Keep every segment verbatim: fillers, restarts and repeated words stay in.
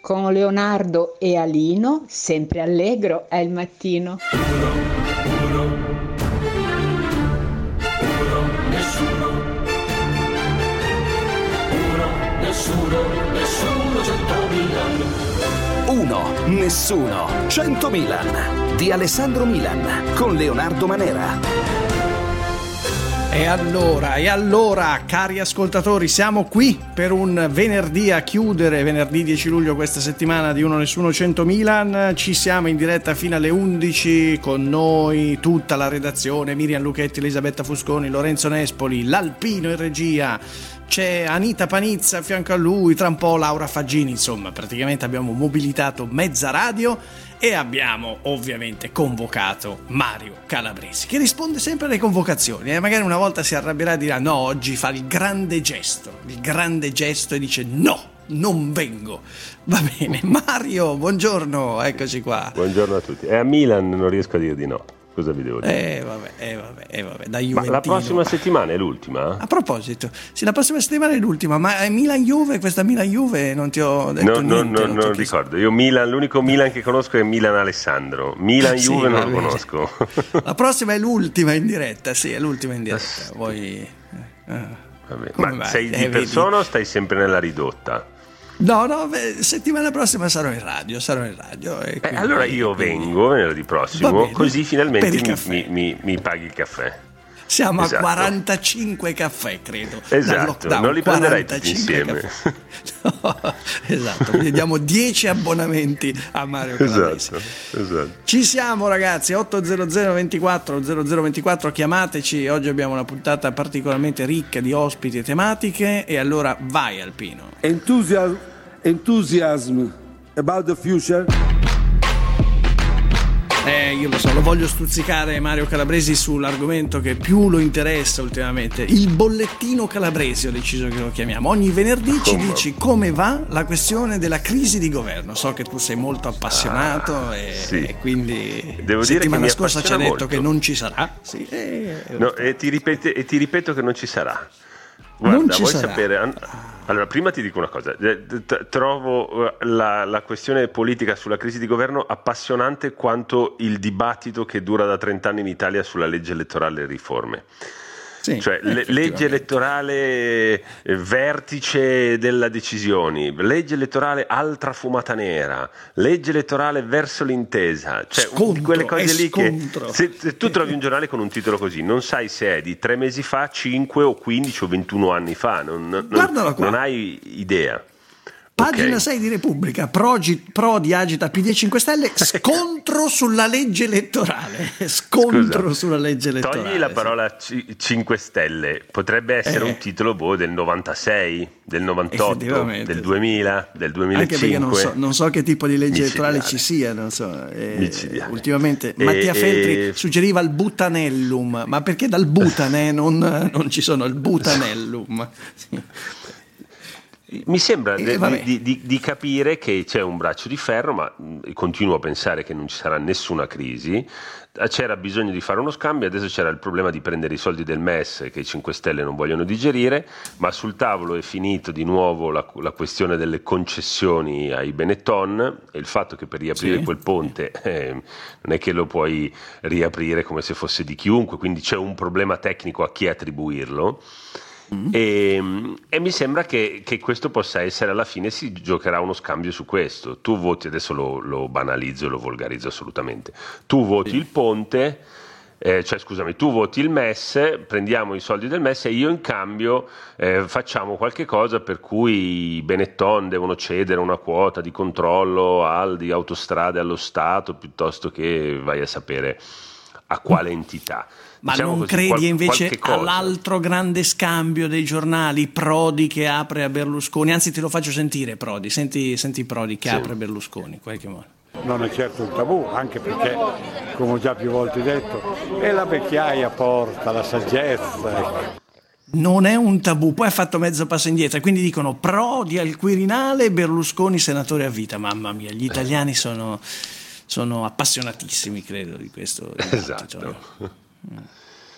Con Leonardo e Alino, sempre allegro è il mattino. Uno, uno, uno, nessuno. Uno, nessuno, nessuno, centomila. Uno, nessuno, cento Milan di Alessandro Milan con Leonardo Manera. E allora, e allora, cari ascoltatori, siamo qui per un venerdì a chiudere, venerdì dieci luglio questa settimana di Uno Nessuno cento Milan. Ci siamo in diretta fino alle undici, con noi tutta la redazione, Miriam Lucchetti, Elisabetta Fusconi, Lorenzo Nespoli, l'Alpino in regia, c'è Anita Panizza a fianco a lui, tra un po' Laura Faggini, insomma praticamente abbiamo mobilitato mezza radio e abbiamo ovviamente convocato Mario Calabresi, che risponde sempre alle convocazioni, e eh? magari una volta si arrabbierà e dirà no, oggi fa il grande gesto, il grande gesto e dice no, non vengo. Va bene, Mario, buongiorno, eccoci qua. Buongiorno a tutti. E a Milan non riesco a dire di no. Cosa vi devo dire? Eh vabbè, eh vabbè, eh vabbè, da Juventino. Ma la prossima settimana è l'ultima? A proposito, sì, la prossima settimana è l'ultima, ma Milan-Juve, questa Milan-Juve non ti ho detto no, niente. No, no, non ricordo. Io Milan, l'unico Milan che conosco è Milan-Alessandro. Milan-Juve sì, non lo conosco. La prossima è l'ultima in diretta, sì, è l'ultima in diretta. Voi... Eh, vabbè. Ma vai? Sei di eh, persona vedi? O stai sempre nella ridotta? No, no, beh, settimana prossima sarò in radio, sarò in radio. E eh, allora io quindi... vengo venerdì prossimo, così finalmente mi, mi, mi, mi paghi il caffè. Siamo esatto. a quarantacinque caffè, credo. Esatto, non li prenderai tutti insieme. No, esatto, quindi diamo dieci abbonamenti a Mario Calabresi. Esatto, esatto. Ci siamo ragazzi, otto zero zero ventiquattro zero zero ventiquattro, chiamateci, oggi abbiamo una puntata particolarmente ricca di ospiti e tematiche, e allora vai Alpino. Enthusiasm, enthusiasm about the future. Eh, io lo so, lo voglio stuzzicare Mario Calabresi sull'argomento che più lo interessa ultimamente, il bollettino Calabresi, ho deciso che lo chiamiamo. Ogni venerdì ci dici come va la questione della crisi di governo. So che tu sei molto appassionato ah, e, sì. e quindi devo settimana dire che scorsa ci ha detto molto. Che non ci sarà. Sì, e... No, e, ti ripete, e ti ripeto che non ci sarà. Guarda, non ci vuoi sarà. sapere? Allora, prima ti dico una cosa, trovo la, la questione politica sulla crisi di governo appassionante quanto il dibattito che dura da trent'anni in Italia sulla legge elettorale e riforme. Sì, cioè le, legge elettorale eh, vertice della decisioni, legge elettorale altra fumata nera, legge elettorale verso l'intesa, cioè scontro, quelle cose lì scontro. che se, se tu trovi un giornale con un titolo così non sai se è di tre mesi fa, cinque o quindici o ventuno anni fa, non, non, non hai idea. Pagina okay. sei di Repubblica, Prodi, Prodi agita P D e cinque Stelle, scontro sulla legge elettorale, scontro Scusa, sulla legge elettorale. Togli la parola c- cinque Stelle, potrebbe essere eh. un titolo boh, del novantasei, del novantotto, del duemila, del duemilacinque. Anche perché non so, non so che tipo di legge elettorale ci sia, non so. Eh, ultimamente e, Mattia Feltri e... suggeriva il butanellum, ma perché dal butane non, non ci sono il butanellum? Sì. Mi sembra eh, di, di, di capire che c'è un braccio di ferro, ma continuo a pensare che non ci sarà nessuna crisi. C'era bisogno di fare uno scambio, adesso c'era il problema di prendere i soldi del M E S che i cinque Stelle non vogliono digerire, ma sul tavolo è finito di nuovo la, la questione delle concessioni ai Benetton e il fatto che per riaprire sì. quel ponte eh, non è che lo puoi riaprire come se fosse di chiunque, quindi c'è un problema tecnico a chi attribuirlo. Mm. E, e mi sembra che, che questo possa essere, alla fine si giocherà uno scambio su questo. Tu voti, adesso lo, lo banalizzo e lo volgarizzo assolutamente, tu voti sì. il ponte, eh, cioè scusami, tu voti il M E S, prendiamo i soldi del M E S e io in cambio eh, facciamo qualche cosa per cui i Benetton devono cedere una quota di controllo al, di autostrade allo Stato, piuttosto che vai a sapere a quale entità. Ma diciamo non così, credi qual- invece all'altro grande scambio dei giornali, Prodi che apre a Berlusconi? Anzi, te lo faccio sentire Prodi, senti, senti Prodi che sì. apre a Berlusconi in qualche modo. Non è certo un tabù, anche perché, come ho già più volte detto, è la vecchiaia porta, la saggezza. Non è un tabù, poi ha fatto mezzo passo indietro, quindi dicono Prodi al Quirinale, Berlusconi senatore a vita. Mamma mia, gli italiani sono, sono appassionatissimi, credo, di questo. Esatto.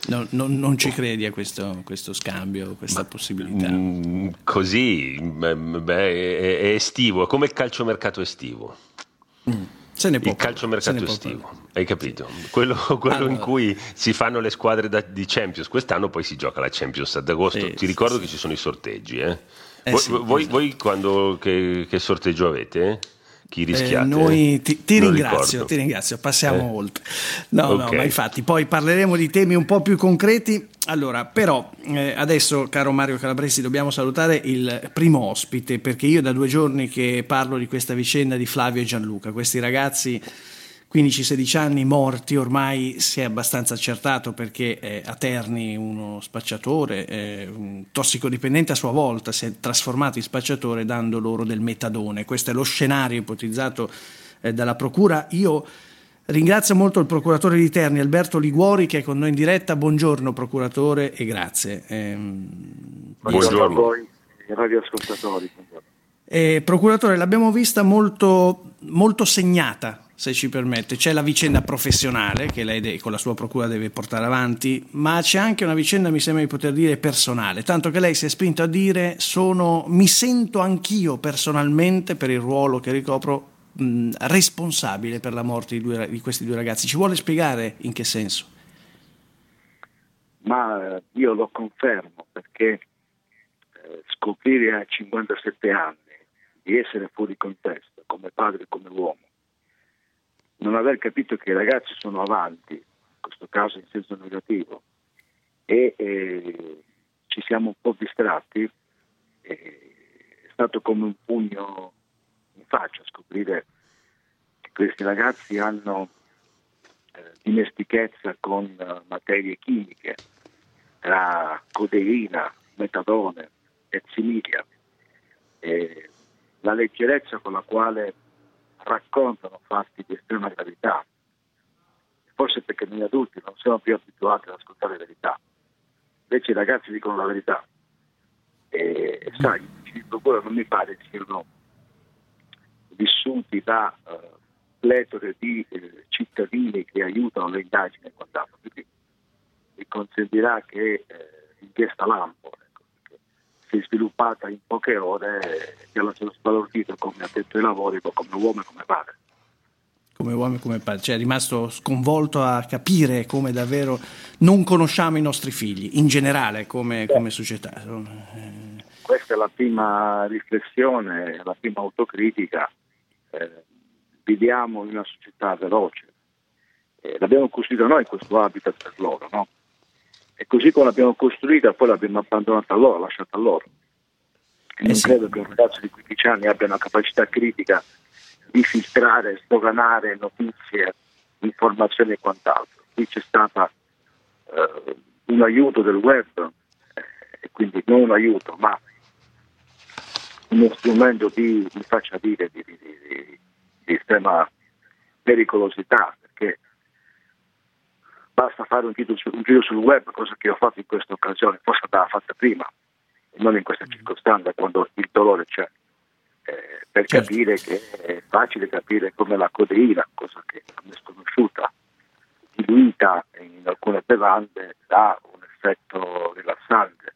No, no, non ci credi a questo, questo scambio, questa Ma, possibilità? Mh, così, beh, è, è estivo, è come il calciomercato estivo. Mm. Se ne può il calciomercato estivo, hai capito? Quello, quello allora. in cui si fanno le squadre da, di Champions. Quest'anno poi si gioca la Champions ad agosto. Sì, Ti ricordo sì, che sì. ci sono i sorteggi. Eh? Eh voi, sì, voi, esatto. voi quando che, che sorteggio avete? Chi rischiate? Eh, noi ti, ti ringrazio, ti ringrazio, passiamo eh? oltre. No, okay. no, ma infatti poi parleremo di temi un po' più concreti. Allora, però eh, adesso, caro Mario Calabresi, dobbiamo salutare il primo ospite, perché io da due giorni che parlo di questa vicenda di Flavio e Gianluca, questi ragazzi quindici sedici anni morti, ormai si è abbastanza accertato, perché eh, a Terni uno spacciatore, eh, un tossicodipendente a sua volta, si è trasformato in spacciatore dando loro del metadone. Questo è lo scenario ipotizzato eh, dalla procura. Io ringrazio molto il procuratore di Terni, Alberto Liguori, che è con noi in diretta. Buongiorno procuratore e grazie. Eh, buongiorno a voi radioascoltatori. Eh, procuratore, l'abbiamo vista molto, molto segnata, se ci permette. C'è la vicenda professionale che lei de- con la sua procura deve portare avanti, ma c'è anche una vicenda, mi sembra di poter dire, personale, tanto che lei si è spinto a dire sono, mi sento anch'io personalmente, per il ruolo che ricopro, mh, responsabile per la morte di, due, di questi due ragazzi. Ci vuole spiegare in che senso? Ma io lo confermo, perché eh, scoprire a cinquantasette anni di essere fuori contesto come padre e come uomo, non aver capito che i ragazzi sono avanti, in questo caso in senso negativo, e eh, ci siamo un po' distratti, eh, è stato come un pugno in faccia scoprire che questi ragazzi hanno eh, dimestichezza con uh, materie chimiche, tra codeina, metadone, etzimilia, eh, la leggerezza con la quale raccontano fatti di estrema gravità, forse perché noi adulti non siamo più abituati ad ascoltare la verità, invece i ragazzi dicono la verità. E sai, i procura non mi pare siano vissuti da uh, pletore di eh, cittadini che aiutano le indagini e quant'altro, quindi mi consentirà che eh, l'inchiesta lampo si è sviluppata in poche ore e alla sua sbalordito come addetto ai lavori, come uomo e come padre. Come uomo e come padre, cioè è rimasto sconvolto a capire come davvero non conosciamo i nostri figli, in generale come, come società. Questa è la prima riflessione, la prima autocritica. Eh, viviamo in una società veloce, eh, l'abbiamo costruita noi questo habitat per loro, no? E così come l'abbiamo costruita, poi l'abbiamo abbandonata a loro, lasciata a loro. E non eh sì. credo che un ragazzo di quindici anni abbia una capacità critica di filtrare, sdoganare notizie, informazioni e quant'altro. Qui c'è stato eh, un aiuto del web, eh, e quindi non un aiuto, ma uno strumento di, mi faccia dire, di, di, di, di estrema pericolosità, perché basta fare un giro, un giro sul web, cosa che ho fatto in questa occasione, forse andava fatta prima, non in questa circostanza, quando il dolore c'è, eh, per certo. capire che è facile capire come la codeina, cosa che a me è sconosciuta, diluita in alcune bevande, dà un effetto rilassante,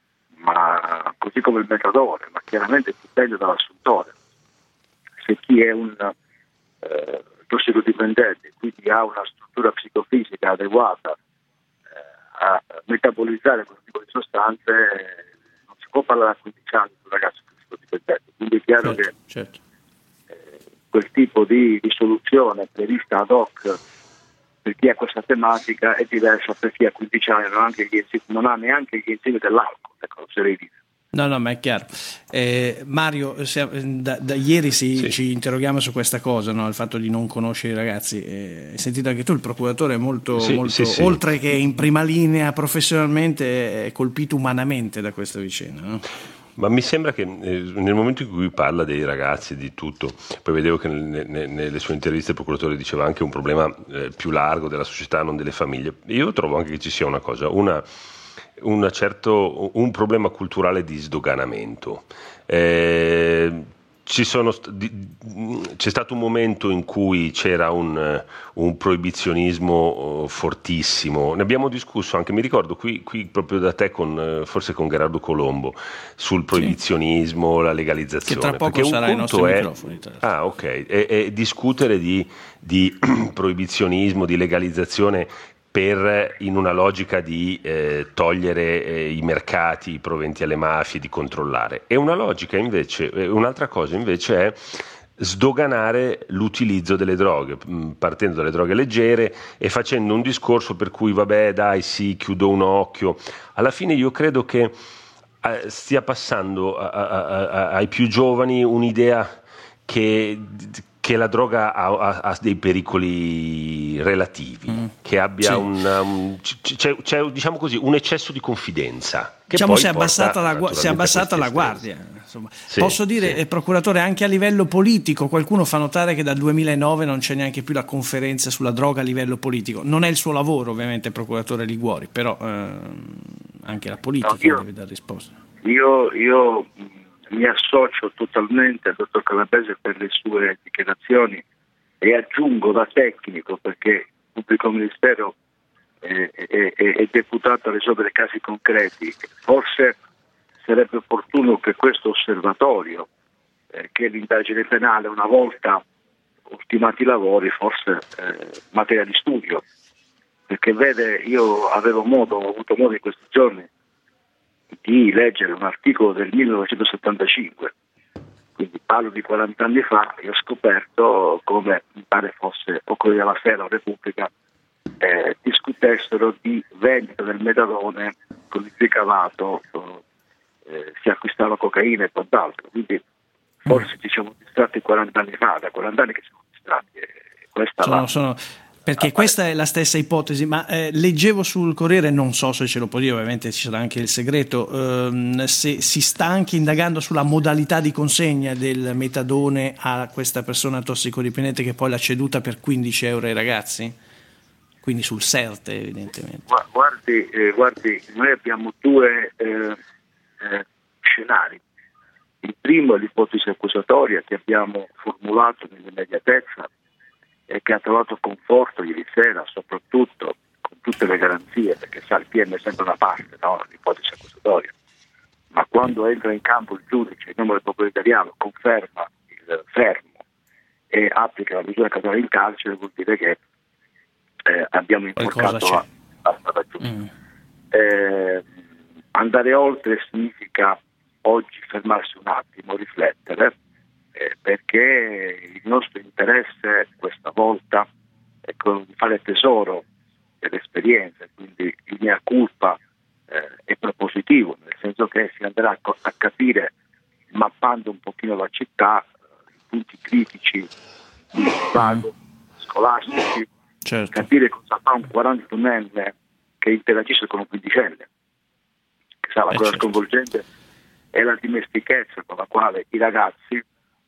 ma così come il metadone, ma chiaramente dipende dall'assuntore. Se chi è un eh, tossicodipendente, quindi ha una struttura psicofisica adeguata eh, a metabolizzare questo tipo di sostanze, eh, non si può parlare a quindici anni di un ragazzo tossicodipendente, quindi è chiaro certo, che certo. Eh, quel tipo di, di soluzione prevista ad hoc per chi ha questa tematica è diversa per chi ha quindici anni non ha, anche gli enzimi, non ha neanche gli enzimi dell'alcol, ecco, lo sarei dire. No, no, ma è chiaro. Eh, Mario, se, da, da ieri si, sì. ci interroghiamo su questa cosa, no? Il fatto di non conoscere i ragazzi. Eh, hai sentito anche tu, il procuratore è molto, sì, molto sì, sì. oltre che in prima linea professionalmente, è colpito umanamente da questa vicenda, no? Ma mi sembra che eh, nel momento in cui parla dei ragazzi, di tutto, poi vedevo che ne, ne, nelle sue interviste il procuratore diceva anche un problema eh, più largo della società, non delle famiglie. Io trovo anche che ci sia una cosa, una, una certo, un problema culturale di sdoganamento. Eh, ci sono, c'è stato un momento in cui c'era un, un proibizionismo fortissimo, ne abbiamo discusso anche, mi ricordo qui, qui proprio da te, con, forse con Gerardo Colombo, sul proibizionismo, sì, la legalizzazione. Che tra poco sarà ai nostri è, microfoni. Ah, ok, e, e discutere di, di proibizionismo, di legalizzazione per, in una logica di eh, togliere eh, i mercati, i proventi alle mafie, di controllare. E una logica invece, un'altra cosa invece è sdoganare l'utilizzo delle droghe, partendo dalle droghe leggere e facendo un discorso per cui vabbè dai sì, chiudo un occhio. Alla fine io credo che eh, stia passando a, a, a, ai più giovani un'idea che... che la droga ha, ha, ha dei pericoli relativi, mm. che abbia sì. un, um, c'è, c'è diciamo così un eccesso di confidenza. Che diciamo poi si è abbassata la, gu- si è abbassata la guardia. Insomma. Sì, posso dire, sì. eh, procuratore, anche a livello politico, qualcuno fa notare che dal duemilanove non c'è neanche più la conferenza sulla droga a livello politico. Non è il suo lavoro, ovviamente, procuratore Liguori, però eh, anche la politica no, io, deve dare risposta. Io... io... mi associo totalmente al dottor Calabrese per le sue dichiarazioni e aggiungo da tecnico, perché il pubblico ministero è, è, è deputato a risolvere casi concreti. Forse sarebbe opportuno che questo osservatorio, eh, che l'indagine penale, una volta ultimati i lavori, forse eh, materia di studio, perché vede, io avevo modo, ho avuto modo in questi giorni di leggere un articolo del millenovecentosettantacinque, quindi parlo di quaranta anni fa, e ho scoperto come, mi pare fosse o Corriere della Sera o Repubblica, eh, discutessero di vendita del metadone con il ricavato, eh, si acquistava cocaina e quant'altro, quindi forse ci siamo distratti quaranta anni fa, da quaranta anni che siamo distratti. Eh, questa sono, va... sono... Perché questa è la stessa ipotesi, ma eh, leggevo sul Corriere, non so se ce lo può dire, ovviamente ci sarà anche il segreto, ehm, se si sta anche indagando sulla modalità di consegna del metadone a questa persona tossicodipendente che poi l'ha ceduta per quindici euro ai ragazzi, quindi sul SERT evidentemente. Guardi, eh, guardi noi abbiamo due eh, eh, scenari. Il primo è l'ipotesi accusatoria che abbiamo formulato nell'immediatezza e che ha trovato conforto ieri sera, soprattutto con tutte le garanzie, perché sa, il P M è sempre una parte, no? L'ipotesi accusatoria, ma quando entra in campo il giudice in nome del popolo italiano, conferma il fermo e applica la misura cautelare in carcere, vuol dire che eh, abbiamo inforcato la, la strada giusta. Mm. Eh, andare oltre significa oggi fermarsi un attimo, riflettere, Eh, perché il nostro interesse questa volta è quello di fare tesoro dell'esperienza, quindi il mea culpa eh, è propositivo, nel senso che si andrà a, a capire, mappando un pochino la città, eh, i punti critici di svago scolastici, certo. Capire cosa fa un quarantunenne che interagisce con un quindicenne, che sa, la eh, cosa certo. sconvolgente è la dimestichezza con la quale i ragazzi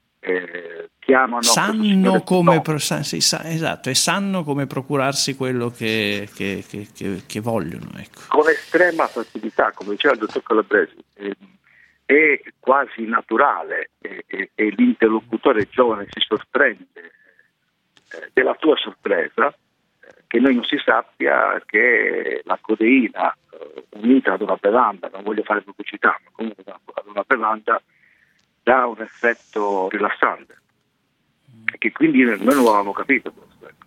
Eh, chiamano sanno come pro, sì, sa, esatto, e sanno come procurarsi quello che, che, che, che, che vogliono, ecco. Con estrema facilità, come diceva il dottor Calabresi, eh, è quasi naturale e, e, e l'interlocutore giovane si sorprende eh, della tua sorpresa, eh, che noi non si sappia che la codeina eh, unita ad una bevanda, non voglio fare pubblicità, ma comunque ad una bevanda dà un effetto rilassante, che quindi noi non avevamo capito questo, ecco.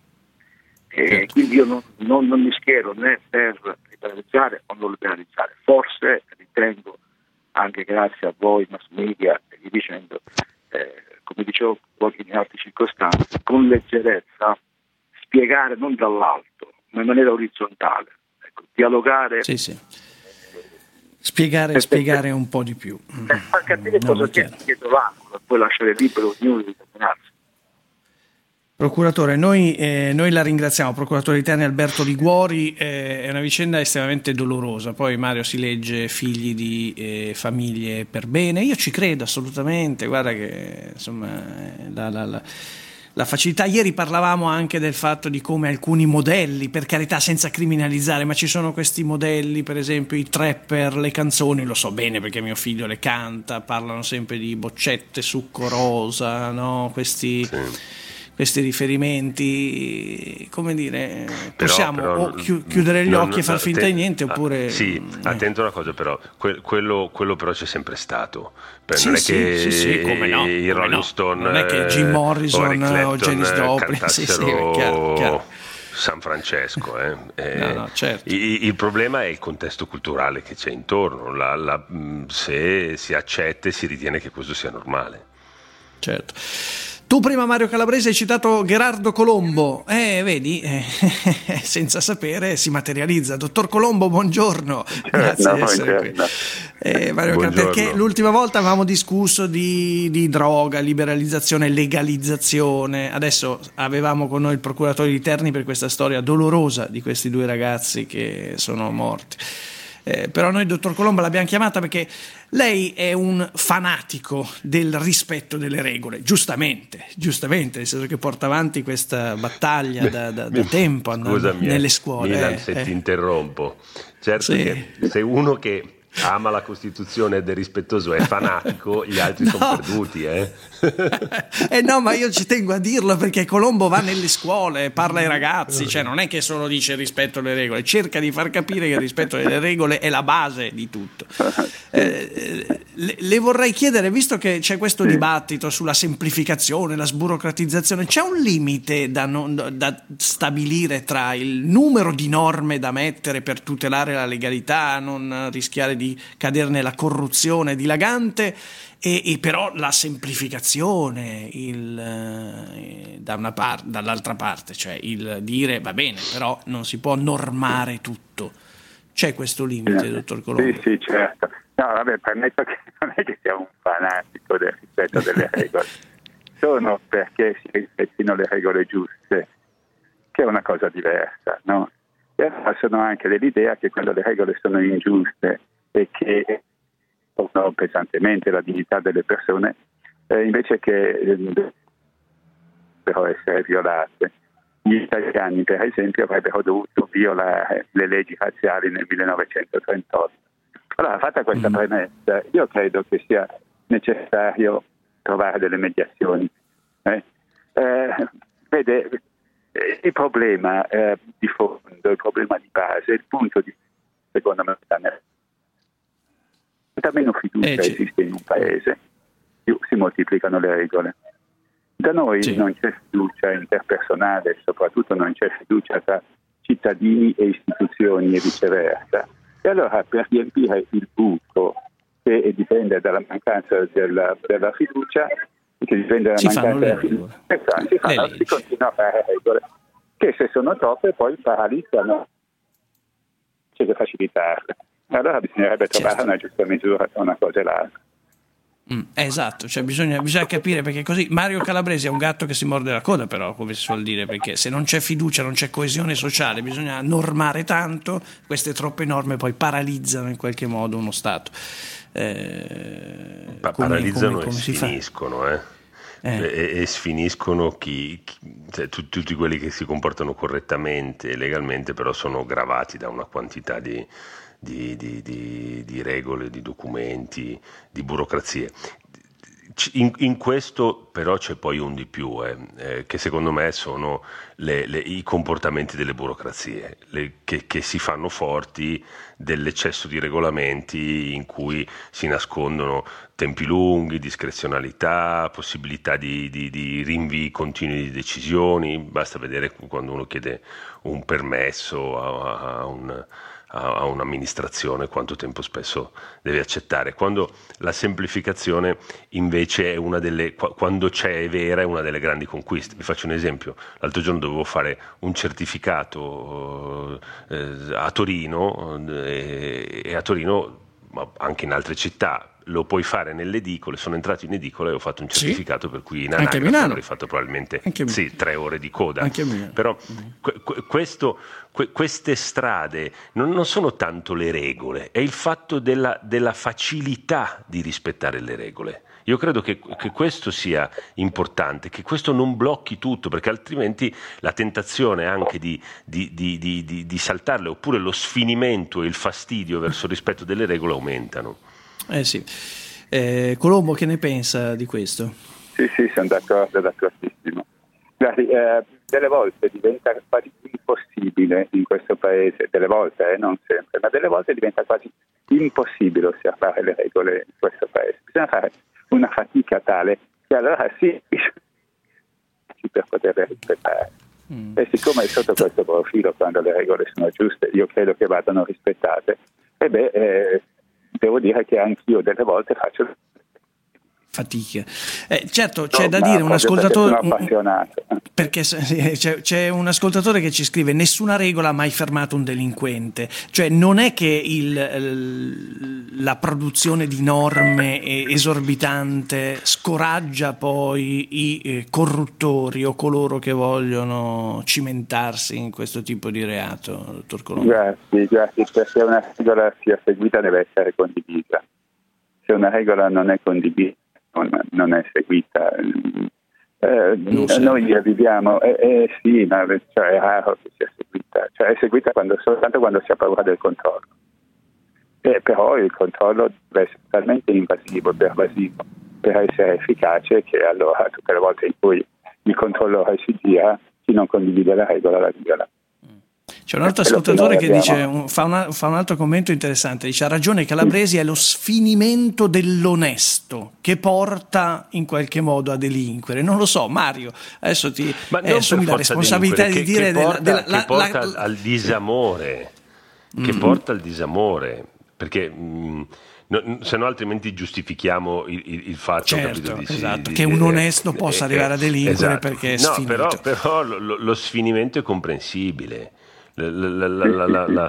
E certo. Quindi io non, non, non mi schiero né per liberalizzare o non liberalizzare, forse ritengo, anche grazie a voi mass media e via dicendo, eh, come dicevo in altre circostanze, con leggerezza spiegare non dall'alto ma in maniera orizzontale, ecco, dialogare, sì, sì. Spiegare, spiegare un po' di più. Per far capire no, cosa c'è dietro l'angolo e poi lasciare libero ognuno di determinarsi. Procuratore, noi, eh, noi la ringraziamo, procuratore di Terni Alberto Liguori, eh, è una vicenda estremamente dolorosa, poi Mario si legge figli di eh, famiglie per bene, io ci credo assolutamente, guarda che insomma la, la, la la facilità. Ieri parlavamo anche del fatto di come alcuni modelli, per carità senza criminalizzare, ma ci sono questi modelli, per esempio i trapper, le canzoni, lo so bene perché mio figlio le canta, parlano sempre di boccette, succo rosa, no? Questi... Sì. Questi riferimenti, come dire, possiamo però, però, o chi- chiudere gli non, occhi e far finta di niente oppure... Sì, eh. attento a una cosa però, que- quello, quello però c'è sempre stato. Per sì, non è sì, che sì, sì, come no, i Rolling no. Stone non è che Jim Morrison o, Clapton, o Janis Joplin cantassero sì, sì, chiaro, chiaro. San Francesco. Eh. Eh, no, no, certo. il, il problema è il contesto culturale che c'è intorno, la, la, se si accetta e si ritiene che questo sia normale. Certo. Tu prima, Mario Calabrese, hai citato Gherardo Colombo, eh, vedi, eh, senza sapere si materializza. Dottor Colombo, buongiorno, grazie no, di essere qui. Eh, Mario Calabrese, perché l'ultima volta avevamo discusso di, di droga, liberalizzazione, legalizzazione, adesso avevamo con noi il procuratore di Terni per questa storia dolorosa di questi due ragazzi che sono morti. Eh, però noi, dottor Colombo, l'abbiamo chiamata perché lei è un fanatico del rispetto delle regole, giustamente, giustamente, nel senso che porta avanti questa battaglia da, da, da tempo Scusami, nelle scuole. Milan, eh, se eh. ti interrompo, certo sì. che sei uno che ama la Costituzione ed è rispettoso, è fanatico, gli altri no. sono perduti, eh? eh no, ma io ci tengo a dirlo perché Colombo va nelle scuole, parla ai ragazzi, cioè non è che solo dice rispetto alle regole, cerca di far capire che il rispetto alle regole è la base di tutto. Eh, le, le vorrei chiedere, visto che c'è questo dibattito sulla semplificazione, la sburocratizzazione, c'è un limite da, non, da stabilire tra il numero di norme da mettere per tutelare la legalità, non rischiare di di cadere nella corruzione dilagante e, e però la semplificazione il, eh, da una par- dall'altra parte, cioè il dire va bene però non si può normare tutto, c'è questo limite, dottor Colombo? Sì, sì, certo. No, vabbè, permetto che non è che sia un fanatico del rispetto delle regole, sono perché si rispettino le regole giuste, che è una cosa diversa, no? E sono anche dell'idea che quando le regole sono ingiuste e che toccano pesantemente la dignità delle persone, eh, invece che eh, devono essere violate. Gli italiani, per esempio, avrebbero dovuto violare le leggi razziali nel millenovecentotrentotto. Allora, fatta questa mm. premessa, io credo che sia necessario trovare delle mediazioni. Eh? Eh, vede, il problema eh, di fondo, il problema di base, il punto di secondo me sta nel quanta meno fiducia eh, esiste in un paese, più si moltiplicano le regole. Da noi sì. non c'è fiducia interpersonale, soprattutto non c'è fiducia tra cittadini e istituzioni e viceversa. E allora per riempire il buco che dipende dalla mancanza della, della fiducia, che dipende dalla si mancanza della fiducia, esatto, si, fanno, si continua a fare regole che se sono troppe poi paralizzano, c'è che facilitarle. Allora bisognerebbe trovare certo. una giusta misura tra una cosa e l'altra. Mm, esatto, cioè bisogna, bisogna capire, perché così Mario Calabresi è un gatto che si morde la coda, però, come si suol dire, perché se non c'è fiducia, non c'è coesione sociale, bisogna normare tanto, queste troppe norme poi paralizzano in qualche modo uno Stato. Eh, pa- come, paralizzano come, come e si sfiniscono, fa? eh. Eh. E, e sfiniscono chi, chi cioè, tu, tutti quelli che si comportano correttamente e legalmente, però sono gravati da una quantità di Di, di, di, di regole, di documenti, di burocrazie. In, in questo però c'è poi un di più, eh, eh, che secondo me sono le, le, i comportamenti delle burocrazie, le, che, che si fanno forti dell'eccesso di regolamenti in cui si nascondono tempi lunghi, discrezionalità, possibilità di, di, di rinvii continui di decisioni. Basta vedere quando uno chiede un permesso a, a un a un'amministrazione quanto tempo spesso deve accettare, quando la semplificazione invece è una delle, quando c'è è vera, è una delle grandi conquiste. Vi faccio un esempio: l'altro giorno dovevo fare un certificato eh, a Torino eh, e a Torino, ma anche in altre città, lo puoi fare nelle edicole. Sono entrato in edicola e ho fatto un certificato, sì? Per cui in anagrafe avrei fatto probabilmente sì, tre ore di coda. Però que- questo, que- queste strade non, non sono tanto le regole, è il fatto della, della facilità di rispettare le regole. Io credo che, che questo sia importante, che questo non blocchi tutto, perché altrimenti la tentazione anche di, di, di, di, di, di saltarle, oppure lo sfinimento e il fastidio verso il rispetto delle regole aumentano. Eh sì. Eh, Colombo, che ne pensa di questo? Sì, sì, sono d'accordo, d'accordissimo. Guardi, eh, delle volte diventa quasi impossibile in questo paese, delle volte, eh, non sempre, ma delle volte diventa quasi impossibile osservare le regole in questo paese. Bisogna fare una fatica tale che allora sì, per poterle rispettare. Mm. E siccome sotto questo profilo, quando le regole sono giuste, io credo che vadano rispettate, e beh, eh, devo dire che anch'io delle volte faccio fatica. Eh, certo, c'è no, da no, dire un ascoltatore perché sono appassionato. Perché c'è, c'è un ascoltatore che ci scrive: nessuna regola ha mai fermato un delinquente. Cioè non è che il, la produzione di norme esorbitante scoraggia poi i corruttori o coloro che vogliono cimentarsi in questo tipo di reato, dottor Colombo? Grazie, grazie, perché una regola sia seguita deve essere condivisa. Se una regola non è condivisa non, non è seguita. Eh, noi viviamo, eh, eh, sì, ma cioè, è raro che sia seguita, cioè è seguita quando, soltanto quando si ha paura del controllo. Eh, però il controllo deve essere talmente invasivo e pervasivo per essere efficace che allora tutte le volte in cui il controllore si dia, chi non condivide la regola la viola. C'è un altro ascoltatore che dice, fa, una, fa un altro commento interessante, dice: ha ragione Calabresi, è lo sfinimento dell'onesto che porta in qualche modo a delinquere. Non lo so, Mario, adesso ti eh, assumi la responsabilità di dire che porta, della, della, che porta la, la, al disamore, mm. che porta al disamore, perché mh, no, se no altrimenti giustifichiamo il, il, il fatto, certo, di, esatto, di, che un onesto eh, possa eh, arrivare a delinquere, esatto, perché è no, sfinito. Però, però lo, lo sfinimento è comprensibile. La, la, la, la, la, la,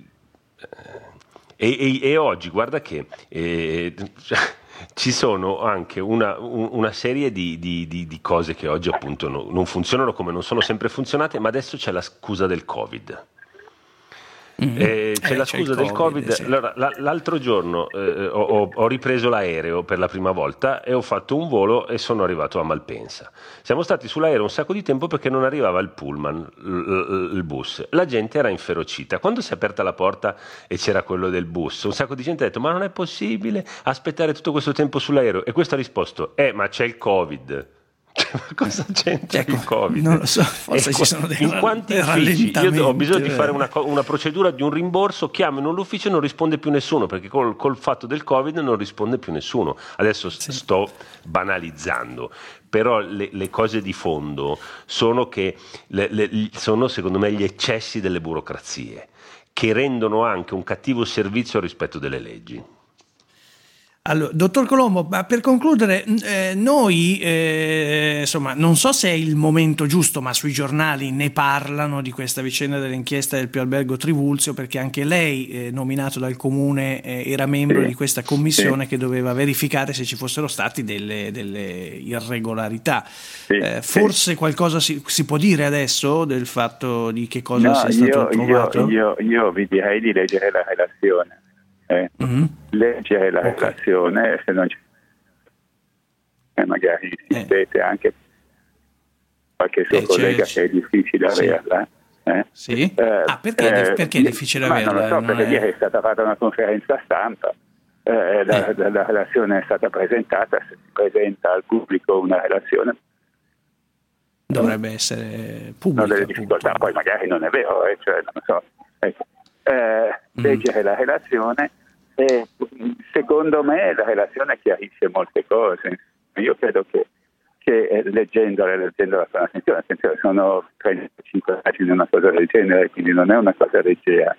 e, e, e oggi guarda che eh, ci sono anche una, una serie di, di, di, di cose che oggi appunto no, non funzionano come non sono sempre funzionate, ma adesso c'è la scusa del Covid. Mm-hmm. Eh, c'è eh, la scusa c'è del Covid, COVID sì. Allora, la, l'altro giorno eh, ho, ho ripreso l'aereo per la prima volta e ho fatto un volo e sono arrivato a Malpensa. Siamo stati sull'aereo un sacco di tempo perché non arrivava il pullman, l, l, il bus. La gente era inferocita. Quando si è aperta la porta e c'era quello del bus, un sacco di gente ha detto: ma non è possibile aspettare tutto questo tempo sull'aereo? E questo ha risposto: eh ma c'è il Covid. Cosa c'entra ecco, il Covid? Non lo so, forse e ci sono dei, in quanti dei uffici io ho bisogno di fare una, una procedura di un rimborso, chiamo in un ufficio e non risponde più nessuno, perché col, col fatto del Covid non risponde più nessuno. Adesso sì. sto banalizzando, però le, le cose di fondo sono che le, le, sono secondo me gli eccessi delle burocrazie che rendono anche un cattivo servizio al rispetto delle leggi. Allora, dottor Colombo, ma per concludere, eh, noi, eh, insomma, non so se è il momento giusto, ma sui giornali ne parlano di questa vicenda dell'inchiesta del Pio Albergo Trivulzio, perché anche lei, eh, nominato dal Comune, eh, era membro sì. di questa commissione sì. che doveva verificare se ci fossero stati delle, delle irregolarità. Sì. Eh, forse sì. qualcosa si, si può dire adesso del fatto di che cosa no, sia stato io, trovato? Io, io, io vi direi di leggere la relazione. Eh, mm-hmm. Leggere la okay. relazione, se non c'è, eh, magari insistete eh. anche qualche suo eh, collega c'è, che è difficile sì. averla. Eh? Sì? Eh, ah, perché, eh, perché è difficile ma averla? Non lo so, non perché è... ieri è stata fatta una conferenza stampa, eh, la, eh. la, la relazione è stata presentata, se si presenta al pubblico una relazione dovrebbe essere pubblica. Non delle difficoltà, poi magari non è vero, eh, cioè, non so. Ecco. Eh, leggere mm. la relazione e secondo me la relazione chiarisce molte cose. Io credo che, che eh, leggendola leggendola con attenzione, attenzione sono trentacinque pagine, una cosa del genere, quindi non è una cosa leggera,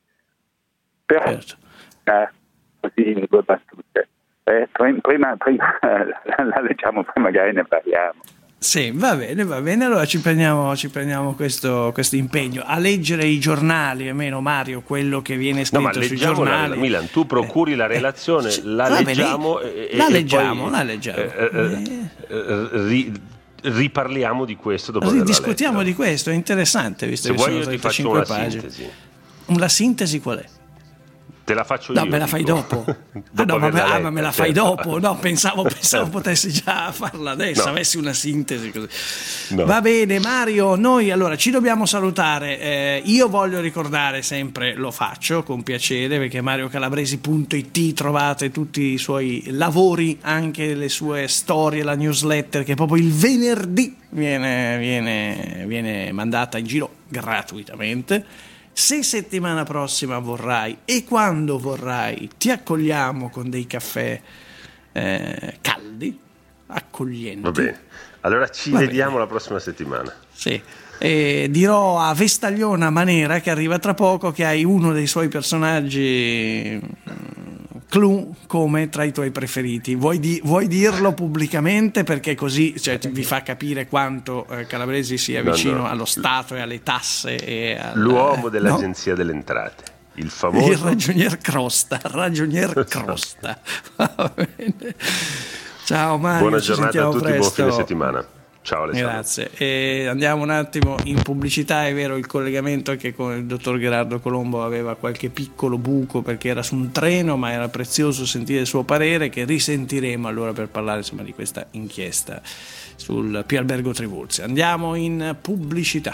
però certo. eh, così in due battute eh, prima, prima la, la leggiamo, poi magari ne parliamo. Sì, va bene, va bene. Allora ci prendiamo, ci prendiamo questo, questo impegno a leggere i giornali, almeno Mario, quello che viene scritto no, ma sui giornali. La, Milan, tu procuri eh, la relazione, eh, la, vabbè, leggiamo lì, e, la e leggiamo, poi, la leggiamo. Eh, eh, eh, ri, riparliamo di questo dopo. Discutiamo di questo, è interessante, visto Se che vuoi sono io ti faccio trentacinque una pagine. Sintesi. La sintesi qual è? Te la faccio no, io. me la fai dopo. dopo ah, no, ma, letta, ah, ma me la fai certo. dopo. No, pensavo, pensavo potessi già farla adesso, No. avessi una sintesi così. No. Va bene, Mario, noi allora ci dobbiamo salutare. Eh, io voglio ricordare sempre, lo faccio con piacere, perché mario calabresi punto it trovate tutti i suoi lavori, anche le sue storie, la newsletter che proprio il venerdì viene, viene, viene mandata in giro gratuitamente. Se settimana prossima vorrai e quando vorrai ti accogliamo con dei caffè eh, caldi, accoglienti. Va bene, allora ci Va vediamo bene. la prossima settimana. Sì. E dirò a Vestagliona Manera, che arriva tra poco, che hai uno dei suoi personaggi clou come tra i tuoi preferiti. Vuoi, di- vuoi dirlo pubblicamente, perché così cioè, ti- vi fa capire quanto eh, Calabresi sia No, vicino no. allo Stato e alle tasse e al, L'uomo no? dell'Agenzia delle Entrate, il famoso Il ragionier Crosta, ragionier Crosta. Va bene. Ciao Mario, Buona ci giornata a sentiamo tutti, presto. buon fine settimana. Ciao Alessandro. Grazie. E andiamo un attimo in pubblicità. È vero, il collegamento che con il dottor Gherardo Colombo aveva qualche piccolo buco perché era su un treno, ma era prezioso sentire il suo parere, che risentiremo allora per parlare insomma di questa inchiesta sul Pier Albergo Trivulzio. Andiamo in pubblicità.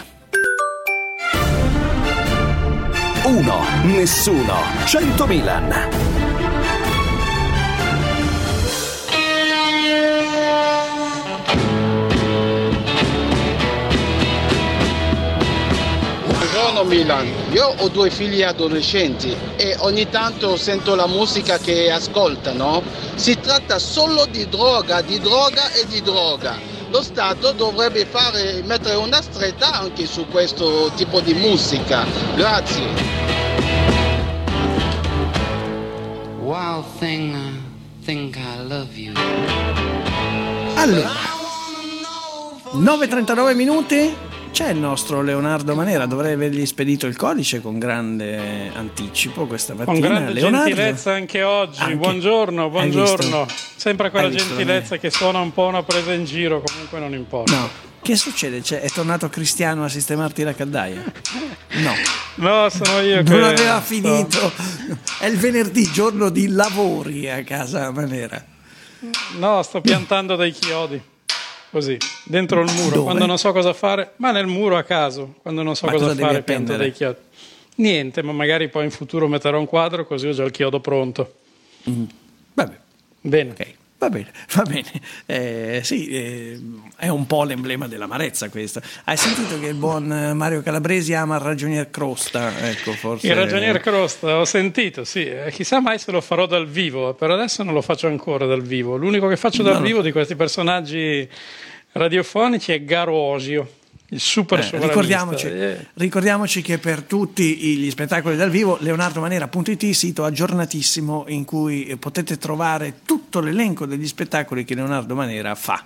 Uno, nessuno, cento Milan. Buongiorno Milan, io ho due figli adolescenti e ogni tanto sento la musica che ascoltano. Si tratta solo di droga, di droga e di droga. Lo Stato dovrebbe fare, mettere una stretta anche su questo tipo di musica. Grazie. Wild thing, I think I love you. Allora, nove e trentanove minuti. C'è il nostro Leonardo Manera, dovrei avergli spedito il codice con grande anticipo questa mattina. Con grande Leonardo? gentilezza anche oggi. Anche- Buongiorno, buongiorno. Sempre quella Hai visto, gentilezza che suona un po' una presa in giro, comunque non importa. No. Che succede? Cioè, è tornato Cristiano a sistemarti la caldaia? No. No, sono io Non che aveva sto- finito. È il venerdì, giorno di lavori a casa Manera. No, sto piantando dei chiodi. Così, dentro il muro, Dove? quando non so cosa fare, ma nel muro a caso, quando non so Ma cosa, cosa devi fare, pianto appendere? dei chiodi. Niente, ma magari poi in futuro metterò un quadro così ho già il chiodo pronto. Mm. Vabbè. Bene. Ok, va bene, va bene. Eh, sì, eh, è un po' l'emblema dell'amarezza questo. Hai sentito che il buon eh, Mario Calabresi ama il ragionier Crosta? Ecco, forse. Il ragionier Crosta, ho sentito, sì, eh, chissà mai se lo farò dal vivo, per adesso non lo faccio ancora dal vivo. L'unico che faccio dal No, no. vivo di questi personaggi radiofonici è Garo Osio, il super Eh, sovranista. ricordiamoci, Eh, ricordiamoci che per tutti gli spettacoli dal vivo leonardomanera punto it, sito aggiornatissimo in cui potete trovare tutto l'elenco degli spettacoli che Leonardo Manera fa.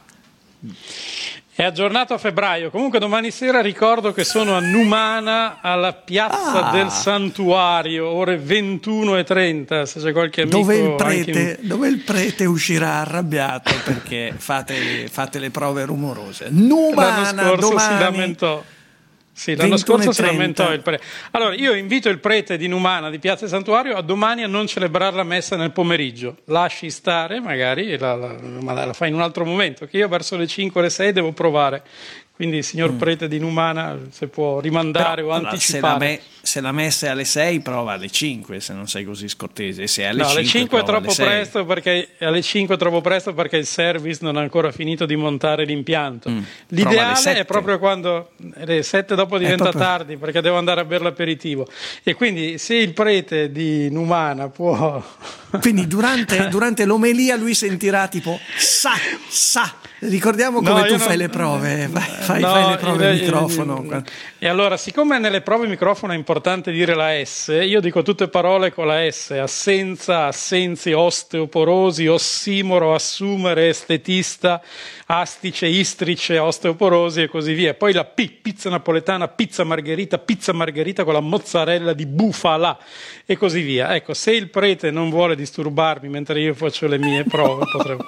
È aggiornato a febbraio. Comunque domani sera ricordo che sono a Numana alla piazza Ah. del Santuario, ore ventuno e trenta, se c'è qualche amico Dove il, anche prete, in- dove il prete uscirà arrabbiato perché fate, fate le prove rumorose. L'anno Numana scorso domani. si lamentò. Sì, l'anno ventuno e scorso si trenta. lamentò il prete. Allora, io invito il prete di Numana di Piazza del Santuario a domani a non celebrare la messa nel pomeriggio. Lasci stare, magari, la, la, ma la fai in un altro momento, che io verso le cinque o le sei devo provare. Quindi, signor prete di Numana, se può rimandare Però, o allora, anticipare. Se la, me- se la messa è alle sei, prova alle cinque, se non sei così scortese. Se è alle No, alle cinque, cinque è prova troppo alle sei. presto perché alle cinque è troppo presto perché il service non ha ancora finito di montare l'impianto. Mm, prova alle L'ideale sette. è proprio quando alle sette dopo diventa proprio- tardi perché devo andare a bere l'aperitivo. E quindi se il prete di Numana può Quindi durante, durante l'omelia lui sentirà tipo sa, sa. Ricordiamo come No, tu io fai non- le prove, vai, fai, No, fai le prove al io- microfono. io- E allora, siccome nelle prove microfono è importante dire la S, io dico tutte parole con la S: assenza, assenzi, osteoporosi, ossimoro, assumere, estetista, astice, istrice, osteoporosi e così via. Poi la P, pizza napoletana, pizza margherita, pizza margherita con la mozzarella di bufala e così via. Ecco, se il prete non vuole disturbarmi mentre io faccio le mie prove, potremmo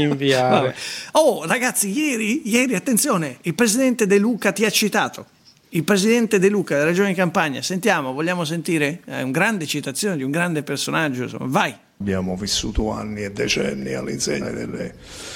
rinviare. Vabbè. Oh ragazzi, ieri, ieri, attenzione, il presidente De Luca ti ha citato. il presidente De Luca della Regione Campania. Sentiamo, vogliamo sentire? È un grande citazione di un grande personaggio, insomma. Vai. Abbiamo vissuto anni e decenni all'insegna delle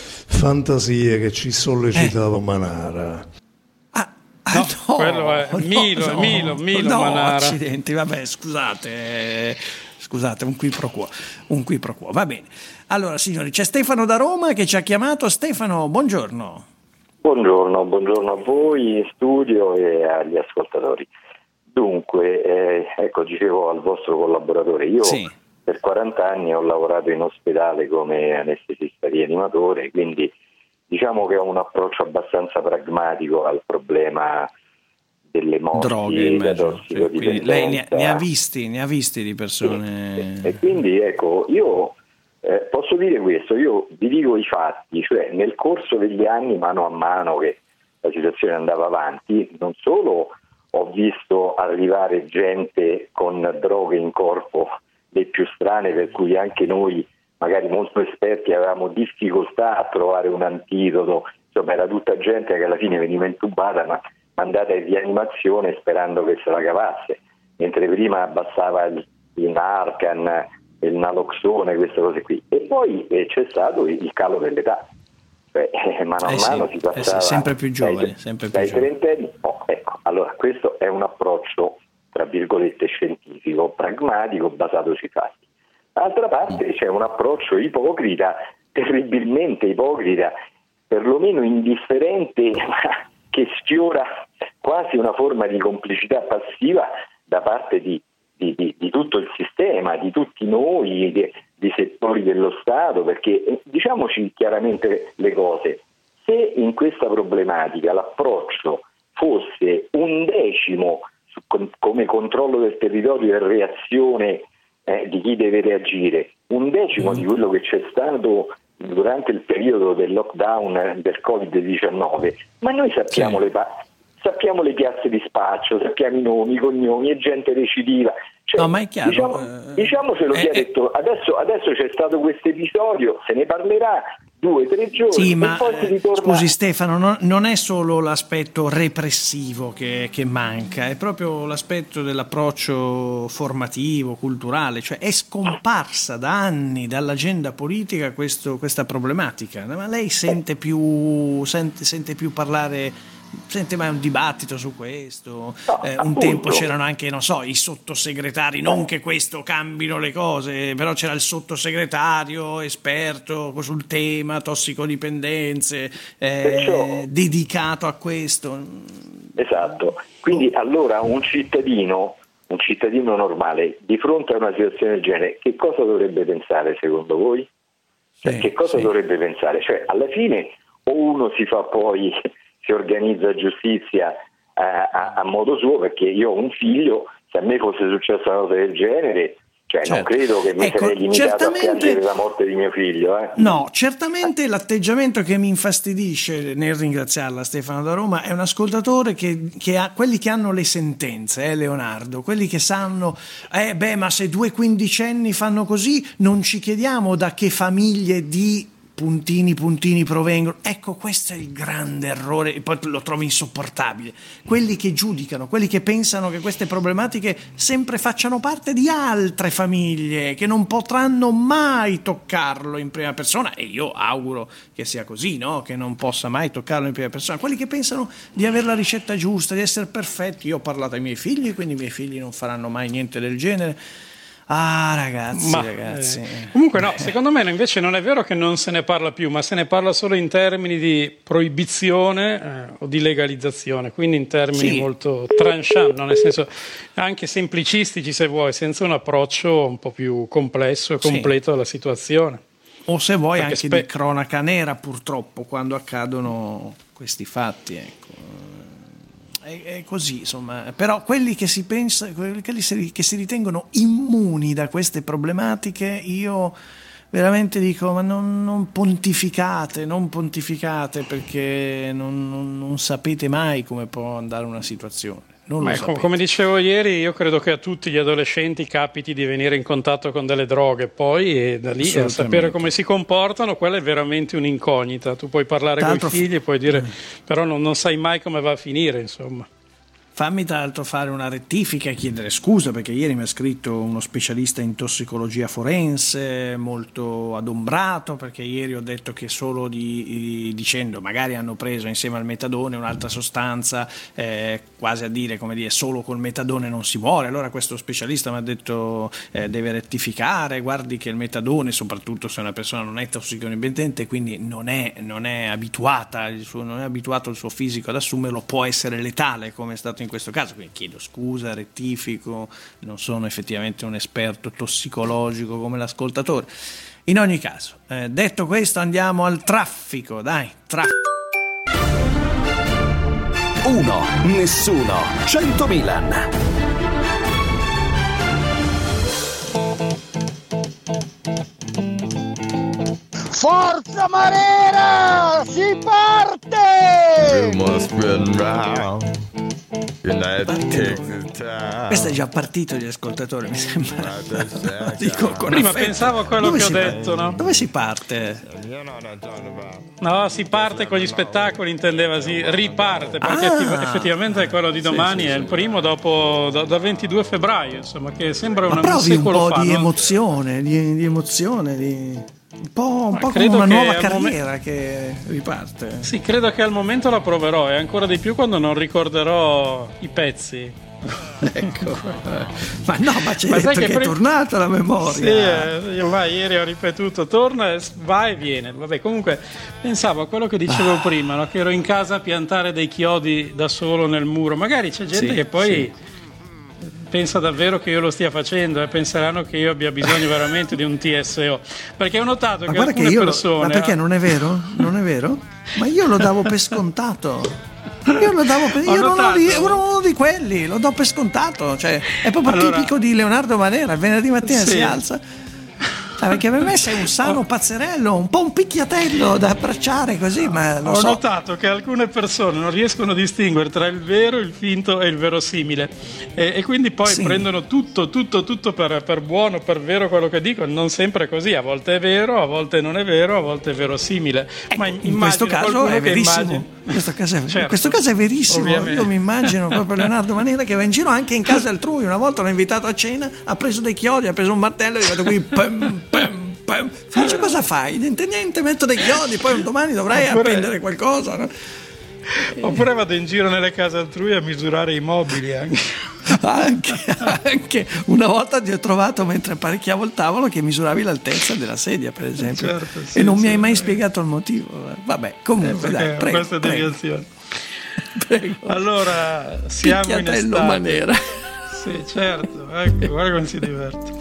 fantasie che ci sollecitava eh. Manara. Ah, ah no, no, quello è no, Milo, no, Milo, Milo no, Manara. Accidenti, vabbè, scusate, scusate, un qui pro quo, un qui pro quo, va bene. Allora, signori, c'è Stefano da Roma che ci ha chiamato. Stefano, buongiorno. Buongiorno, buongiorno a voi in studio e agli ascoltatori. Dunque, eh, ecco, dicevo al vostro collaboratore, io sì. per quaranta anni ho lavorato in ospedale come anestesista rianimatore, quindi diciamo che ho un approccio abbastanza pragmatico al problema delle morti, droghe, da tossicodipendenza. Lei ne, ne ha visti, ne ha visti di persone. E, e quindi ecco, io eh, posso dire questo, io vi dico i fatti, cioè nel corso degli anni, mano a mano che la situazione andava avanti, non solo ho visto arrivare gente con droghe in corpo le più strane, per cui anche noi, magari molto esperti, avevamo difficoltà a trovare un antidoto, insomma era tutta gente che alla fine veniva intubata ma mandata in rianimazione sperando che se la cavasse, mentre prima bastava il, il Narcan, il Naloxone, queste cose qui. E poi eh, c'è stato il calo dell'età, cioè eh, mano a eh mano sì, si passava eh sì, sempre più giovani, dai, sempre più dai giovani. trentenni. Oh, ecco, allora questo è un approccio tra virgolette scientifico, pragmatico, basato sui fatti. D'altra parte c'è un approccio ipocrita, terribilmente ipocrita, perlomeno indifferente, ma che sfiora quasi una forma di complicità passiva da parte di, di, di, di tutto il sistema, di tutti noi, di, di settori dello Stato, perché diciamoci chiaramente le cose, se in questa problematica l'approccio fosse un decimo su, come controllo del territorio e reazione eh, di chi deve reagire, un decimo mm. di quello che c'è stato durante il periodo del lockdown del covid diciannove, ma noi sappiamo, sì. le, pa- sappiamo le piazze di spaccio, sappiamo i nomi, i cognomi, è gente recidiva. Cioè, no, ma è chiaro. Diciamo, eh, diciamocelo eh, chi ha detto, adesso, adesso c'è stato questo episodio, se ne parlerà due o tre giorni. Sì, e ma poi si ritorna... scusi Stefano, non, non è solo l'aspetto repressivo che, che manca, è proprio l'aspetto dell'approccio formativo, culturale, cioè è scomparsa da anni dall'agenda politica questo, questa problematica. Ma lei sente più, sente, sente più parlare... Sente mai un dibattito su questo? No, eh, un tempo c'erano anche, non so, i sottosegretari, non che questo cambino le cose, però c'era il sottosegretario esperto sul tema tossicodipendenze, eh, dedicato a questo. Esatto, quindi allora un cittadino, un cittadino normale, di fronte a una situazione del genere, che cosa dovrebbe pensare secondo voi? Cioè, sì, che cosa sì. dovrebbe pensare? Cioè, alla fine o uno si fa poi... si organizza giustizia eh, a, a modo suo, perché io ho un figlio, se a me fosse successa una cosa del genere, cioè certo. non credo che mi ecco, sarei limitato a piangere la morte di mio figlio. Eh. No, certamente l'atteggiamento che mi infastidisce nel ringraziarla Stefano da Roma è un ascoltatore che, che ha quelli che hanno le sentenze, eh, Leonardo, quelli che sanno, eh beh ma se due quindicenni fanno così non ci chiediamo da che famiglie di puntini puntini provengono. Ecco, questo è il grande errore e poi lo trovo insopportabile. Quelli che giudicano, quelli che pensano che queste problematiche sempre facciano parte di altre famiglie che non potranno mai toccarlo in prima persona, e io auguro che sia così, no? Che non possa mai toccarlo in prima persona. Quelli che pensano di avere la ricetta giusta, di essere perfetti. Io ho parlato ai miei figli, quindi i miei figli non faranno mai niente del genere. Ah ragazzi, ma, ragazzi. Eh, comunque no, secondo me invece non è vero che non se ne parla più, ma se ne parla solo in termini di proibizione eh, o di legalizzazione, quindi in termini sì. molto tranchant, no? Nel senso anche semplicistici se vuoi, senza un approccio un po' più complesso e completo sì. della situazione. O se vuoi Perché anche spe- di cronaca nera purtroppo quando accadono questi fatti, ecco. È così, insomma, però quelli che si pensa, quelli che si ritengono immuni da queste problematiche, io veramente dico, ma non, non pontificate, non pontificate, perché non, non, non sapete mai come può andare una situazione. Non lo Beh, come dicevo ieri, io credo che a tutti gli adolescenti capiti di venire in contatto con delle droghe, poi e da lì a sapere come si comportano, quella è veramente un'incognita. Tu puoi parlare con i figli e puoi dire, però non, non sai mai come va a finire, insomma. fammi tra l'altro fare una rettifica e chiedere scusa, perché ieri mi ha scritto uno specialista in tossicologia forense molto adombrato, perché ieri ho detto che solo di, di, dicendo magari hanno preso insieme al metadone un'altra sostanza, eh, quasi a dire, come dire, solo col metadone non si muore. Allora questo specialista mi ha detto eh, deve rettificare, guardi che il metadone, soprattutto se una persona non è tossicodipendente, quindi non è, non è abituata, il suo, non è abituato il suo fisico ad assumerlo, può essere letale, come è stato in questo caso. Quindi chiedo scusa, rettifico, non sono effettivamente un esperto tossicologico come l'ascoltatore. In ogni caso, eh, detto questo, andiamo al traffico, dai, traffico. Uno, nessuno, cento Milan. Forza Marera, si parte! Rumors spreading round. Questo è già partito gli ascoltatori, mi sembra. Dico, con prima affetto. Pensavo a quello Dove che ho si detto, no? Dove si parte? No, si parte con gli spettacoli, intendeva, si riparte, perché Ah, effettivamente quello di domani sì, sì, è sì. il primo dopo da, da ventidue febbraio, insomma, che sembra Ma una, un provi un secolo po' fa, di no? emozione, di, di emozione, di... un po', un po' come credo una che nuova al carriera momen- che riparte. Sì, credo che al momento la proverò, e ancora di più quando non ricorderò i pezzi. Ecco, ma no, ma c'è Ma detto sai che, che è pre- tornata la memoria. Sì, eh, io vai, ieri ho ripetuto, torna e s- va e viene. Vabbè, comunque pensavo a quello che dicevo Ah. prima, no? Che ero in casa a piantare dei chiodi da solo nel muro. Magari c'è gente Sì, che poi sì. pensa davvero che io lo stia facendo e penseranno che io abbia bisogno veramente di un T S O. Perché ho notato Ma che guarda che alcune io lo- persone... ma perché non è vero? Non è vero? Ma io lo davo per scontato. Io lo davo per, Ho io ero uno, notato. di, ero uno di quelli, lo do per scontato, cioè è proprio Allora- tipico di Leonardo Manera, il venerdì mattina Sì. si alza. Cioè, perché per me sei un sano pazzerello, un po' un picchiatello da abbracciare così, ma lo Ho so. notato che alcune persone non riescono a distinguere tra il vero, il finto e il verosimile, e, e quindi poi Sì. prendono tutto, tutto, tutto per, per buono, per vero quello che dicono. Non sempre è così, a volte è vero, a volte non è vero, a volte è verosimile. Ma In immagino questo caso qualcuno è che verissimo. immagini- In questo caso è, in Certo, questo caso è verissimo. ovviamente. Io mi immagino proprio Leonardo Manera che va in giro anche in casa altrui. Una volta l'ho invitato a cena, ha preso dei chiodi, ha preso un martello e è arrivato qui. Pam, pam, pam. Dice, cosa fai? Niente, niente, metto dei chiodi, poi un domani dovrai Oppure- appendere qualcosa. No? Oppure vado in giro nelle case altrui a misurare i mobili anche. Anche, anche una volta ti ho trovato mentre apparecchiavo il tavolo che misuravi l'altezza della sedia, per esempio, Certo, sì, e non mi sì. hai mai spiegato il motivo. Vabbè, comunque, Eh, dai, perché prego, queste prego. deviazioni. Prego. Allora, siamo in Picchiatello estate. Manera. Sì, certo, ecco, guarda come si diverte.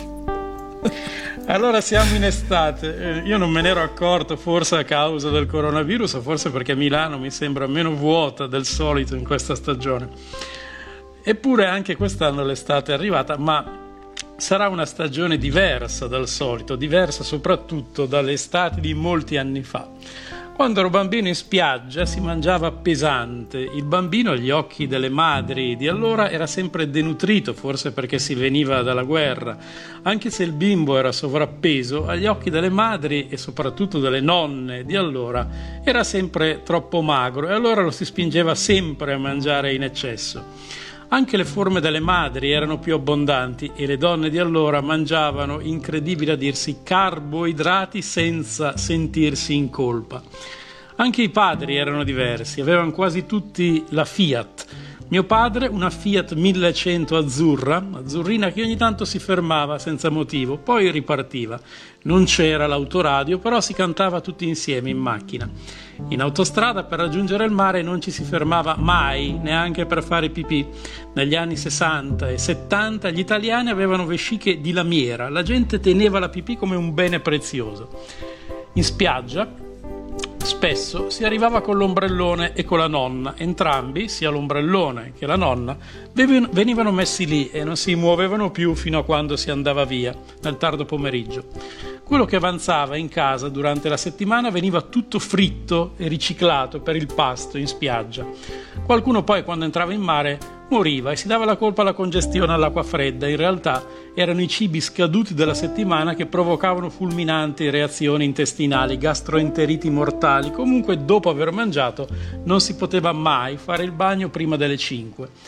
Allora siamo in estate, eh, io non me ne ero accorto, forse a causa del coronavirus o forse perché Milano mi sembra meno vuota del solito in questa stagione. Eppure anche quest'anno l'estate è arrivata, ma sarà una stagione diversa dal solito, diversa soprattutto dalle estati di molti anni fa. Quando ero bambino in spiaggia si mangiava pesante, il bambino agli occhi delle madri di allora era sempre denutrito, forse perché si veniva dalla guerra. Anche se il bimbo era sovrappeso, agli occhi delle madri e soprattutto delle nonne di allora era sempre troppo magro e allora lo si spingeva sempre a mangiare in eccesso. Anche le forme delle madri erano più abbondanti e le donne di allora mangiavano, incredibile a dirsi, carboidrati senza sentirsi in colpa. Anche i padri erano diversi, avevano quasi tutti la Fiat. Mio padre una Fiat millecento azzurra, azzurrina che ogni tanto si fermava senza motivo, poi ripartiva. Non c'era l'autoradio, però si cantava tutti insieme in macchina. In autostrada per raggiungere il mare non ci si fermava mai, neanche per fare pipì. Negli anni sessanta e settanta gli italiani avevano vesciche di lamiera, la gente teneva la pipì come un bene prezioso. In spiaggia spesso si arrivava con l'ombrellone e con la nonna, entrambi, sia l'ombrellone che la nonna, venivano messi lì e non si muovevano più fino a quando si andava via, nel tardo pomeriggio. Quello che avanzava in casa durante la settimana veniva tutto fritto e riciclato per il pasto in spiaggia. Qualcuno poi, quando entrava in mare, moriva e si dava la colpa alla congestione all'acqua fredda. In realtà erano i cibi scaduti della settimana che provocavano fulminanti reazioni intestinali, gastroenteriti mortali. Comunque, dopo aver mangiato, non si poteva mai fare il bagno prima delle cinque.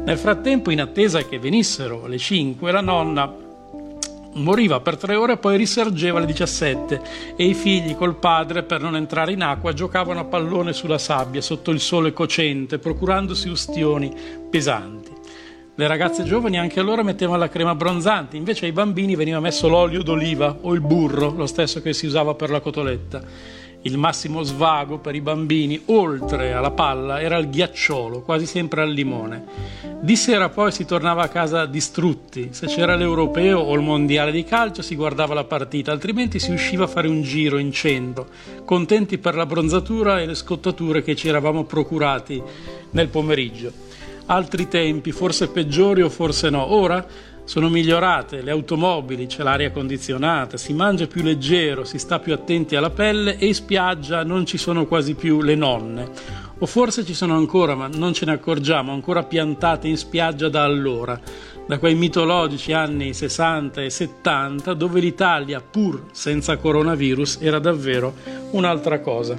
Nel frattempo, in attesa che venissero le cinque, la nonna moriva per tre ore e poi risorgeva alle diciassette e i figli col padre, per non entrare in acqua, giocavano a pallone sulla sabbia sotto il sole cocente, procurandosi ustioni pesanti. Le ragazze giovani anche allora mettevano la crema abbronzante, invece ai bambini veniva messo l'olio d'oliva o il burro, lo stesso che si usava per la cotoletta. Il massimo svago per i bambini, oltre alla palla, era il ghiacciolo, quasi sempre al limone. Di sera poi si tornava a casa distrutti. Se c'era l'europeo o il mondiale di calcio si guardava la partita, altrimenti si usciva a fare un giro in centro, contenti per la bronzatura e le scottature che ci eravamo procurati nel pomeriggio. Altri tempi, forse peggiori o forse no. Ora sono migliorate, le automobili, c'è l'aria condizionata, si mangia più leggero, si sta più attenti alla pelle e in spiaggia non ci sono quasi più le nonne. O forse ci sono ancora, ma non ce ne accorgiamo, ancora piantate in spiaggia da allora, da quei mitologici anni sessanta e settanta, dove l'Italia, pur senza coronavirus, era davvero un'altra cosa.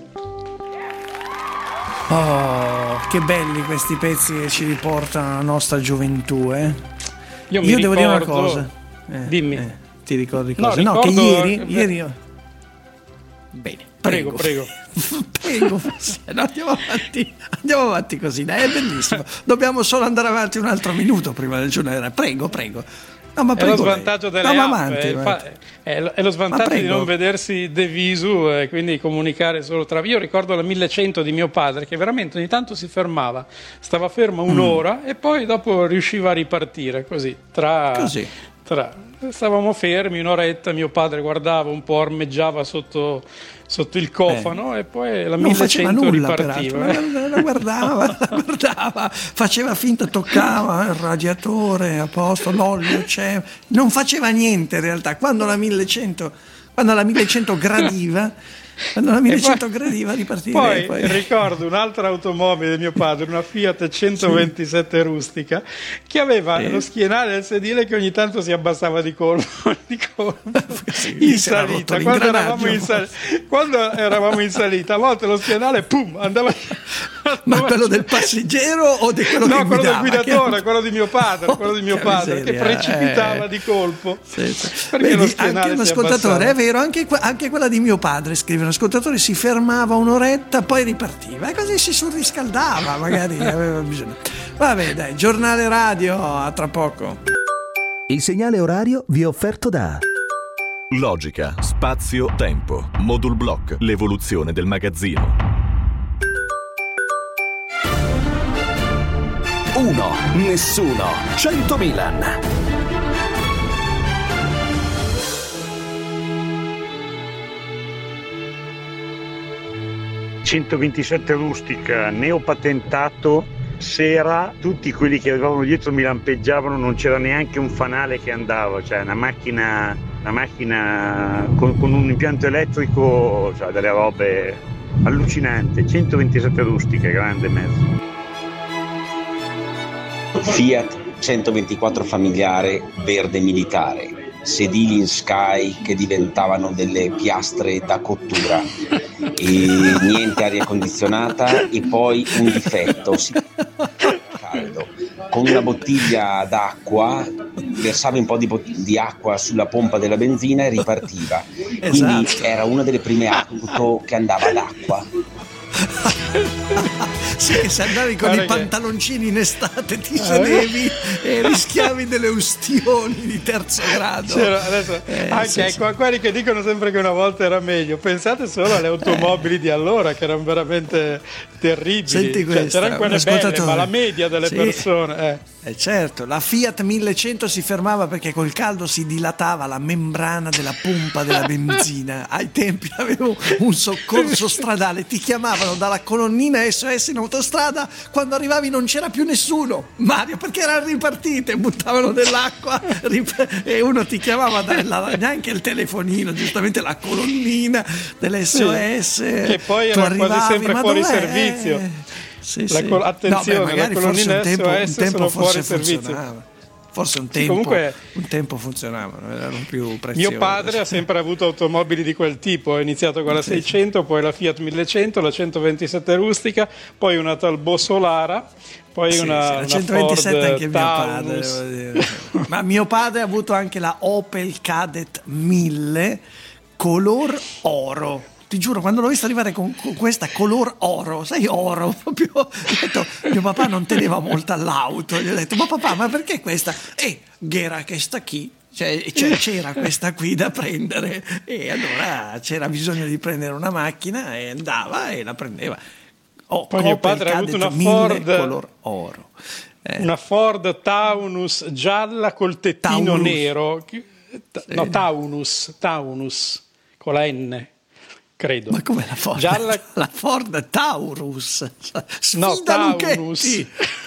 Oh, che belli questi pezzi che ci riportano alla nostra gioventù, eh? Io, io mi devo ricordo... dire una cosa. Eh, Dimmi. Eh, ti ricordi no, cosa? ricordo... No, che ieri, ieri io... Bene. Prego, prego. Prego, no, andiamo avanti, andiamo avanti così, dai, è bellissimo. Dobbiamo solo andare avanti un altro minuto prima del giornale. Prego, prego. No, ma è lo svantaggio lei. delle no, app, avanti, è, fa, è, è lo svantaggio di non vedersi de visu e quindi comunicare solo tra. Io ricordo la millecento di mio padre che veramente ogni tanto si fermava, stava fermo un'ora mm. e poi dopo riusciva a ripartire così tra, così. tra stavamo fermi un'oretta, mio padre guardava un po', armeggiava sotto, sotto il cofano eh. e poi la millecento ripartiva. La, la, la guardava, la guardava, faceva finta, toccava il radiatore a posto, l'olio c'è, non faceva niente in realtà. Quando la millecento, quando la millecento gradiva, quando la millecento poi, gradiva ripartiva. Poi, poi ricordo un'altra automobile di mio padre, una Fiat centoventisette sì. rustica, che aveva eh. lo schienale del sedile che ogni tanto si abbassava di colpo, di colpo sì, in salita. Quando eravamo in, sal- quando eravamo in salita, a volte lo schienale pum, andava. Ma quello del passeggero o di quello no, che quello guidava? del guidatore, che... quello di mio padre, oh, quello di mio padre miseria, che precipitava eh. di colpo. Sì, sì. Vedi, anche un ascoltatore, è vero, anche, anche quella di mio padre, scrive un ascoltatore, si fermava un'oretta, poi ripartiva e così si surriscaldava, magari aveva bisogno. Vabbè, dai, giornale radio, a tra poco. Il segnale orario vi è offerto da Logica, spazio, tempo, Modul Block, l'evoluzione del magazzino. Uno, nessuno, cento Milan. centoventisette rustica, neopatentato, sera, tutti quelli che arrivavano dietro mi lampeggiavano, non c'era neanche un fanale che andava, cioè una macchina, una macchina con, con un impianto elettrico, cioè delle robe allucinanti. centoventisette rustiche, grande mezzo. Fiat centoventiquattro familiare verde militare, sedili in Sky che diventavano delle piastre da cottura e niente aria condizionata e poi un difetto, si caldo, con una bottiglia d'acqua versava un po' di, bot- di acqua sulla pompa della benzina e ripartiva, quindi esatto. Era una delle prime auto che andava ad acqua. Sì, se andavi con allora i pantaloncini in estate ti sedevi e rischiavi delle ustioni di terzo grado. C'era, adesso, eh, anche sì, ecco, sì. Quelli che dicono sempre che una volta era meglio, pensate solo alle automobili eh. di allora che erano veramente terribili. Senti questa, cioè, c'erano quelle belle, ma la media delle sì. persone eh. Eh certo, la Fiat millecento si fermava perché col caldo si dilatava la membrana della pompa della benzina. Ai tempi avevo un soccorso stradale, ti chiamavano dalla colonnina S O S in autostrada, quando arrivavi non c'era più nessuno, Mario, perché erano ripartite, buttavano dell'acqua e uno ti chiamava dalla, neanche il telefonino, giustamente la colonnina dell'S O S sì, che poi era quasi sempre fuori servizio. Sì, la sì. Col- attenzione, no, beh, la colonnina un tempo, S O S un tempo sono forse fuori servizio. Funzionava. Forse un tempo, sì, comunque, un tempo funzionavano, erano più preziosi. Mio padre ha sempre avuto automobili di quel tipo, ha iniziato con la seicento, poi la Fiat millecento, la centoventisette rustica, poi una Talbot Solara, poi sì, una, sì, la una centoventisette Ford anche mio padre, devo dire. Ma mio padre ha avuto anche la Opel Kadett mille color oro. Ti giuro, quando l'ho vista arrivare con, con questa color oro, sai, oro, proprio, ho detto, mio papà non teneva molto all'auto, gli ho detto, ma papà, ma perché questa? E Ghera che sta qui, cioè, cioè, c'era questa qui da prendere, e allora c'era bisogno di prendere una macchina e andava e la prendeva. Oh, poi mio padre ha avuto una Ford color oro. Eh. Una Ford Taunus gialla col tettino Taurus. nero, no, Sì. Taunus, Taunus, con la N. Credo. Ma come la Ford? Gialla... La Ford Taurus. Sfida no, Taunus. Luchetti.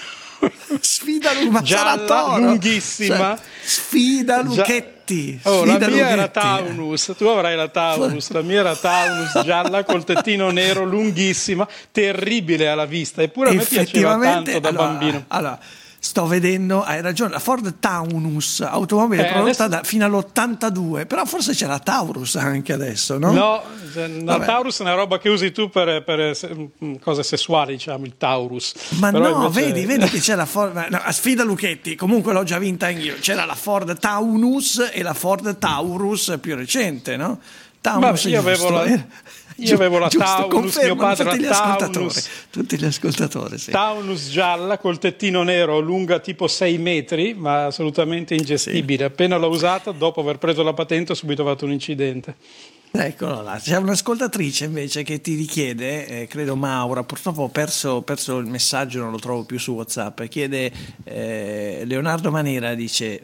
Sfida Luchetti. Gialla, lunghissima. Cioè, sfida Luchetti. Oh, sfida la mia Luchetti. era Taunus, tu avrai la Taurus, la mia era Taunus gialla col tettino nero, lunghissima, terribile alla vista, eppure a me piaceva tanto da allora, bambino. Allora, sto vedendo, hai ragione, la Ford Taunus, automobile eh, prodotta adesso... da, fino all'ottantadue, però forse c'è la Taurus anche adesso, no? No, la Taurus è una roba che usi tu per, per cose sessuali, diciamo, il Taurus. Ma però no, invece... vedi, vedi che c'è la Ford, no, sfida Luchetti, comunque l'ho già vinta anch'io, c'era la Ford Taunus e la Ford Taurus più recente, no? Taunus Vabbè, io avevo la... Io avevo la giusto, Taunus, mio padre tutti la gli ascoltatori, Taunus, tutti gli ascoltatori, sì. Taunus gialla col tettino nero, lunga tipo sei metri, ma assolutamente ingestibile. Sì. Appena l'ho usata, dopo aver preso la patente, ho subito fatto un incidente. Eccolo là, c'è un'ascoltatrice invece che ti richiede, eh, credo Maura, purtroppo ho perso, perso il messaggio, non lo trovo più su WhatsApp, chiede eh, Leonardo Manera, dice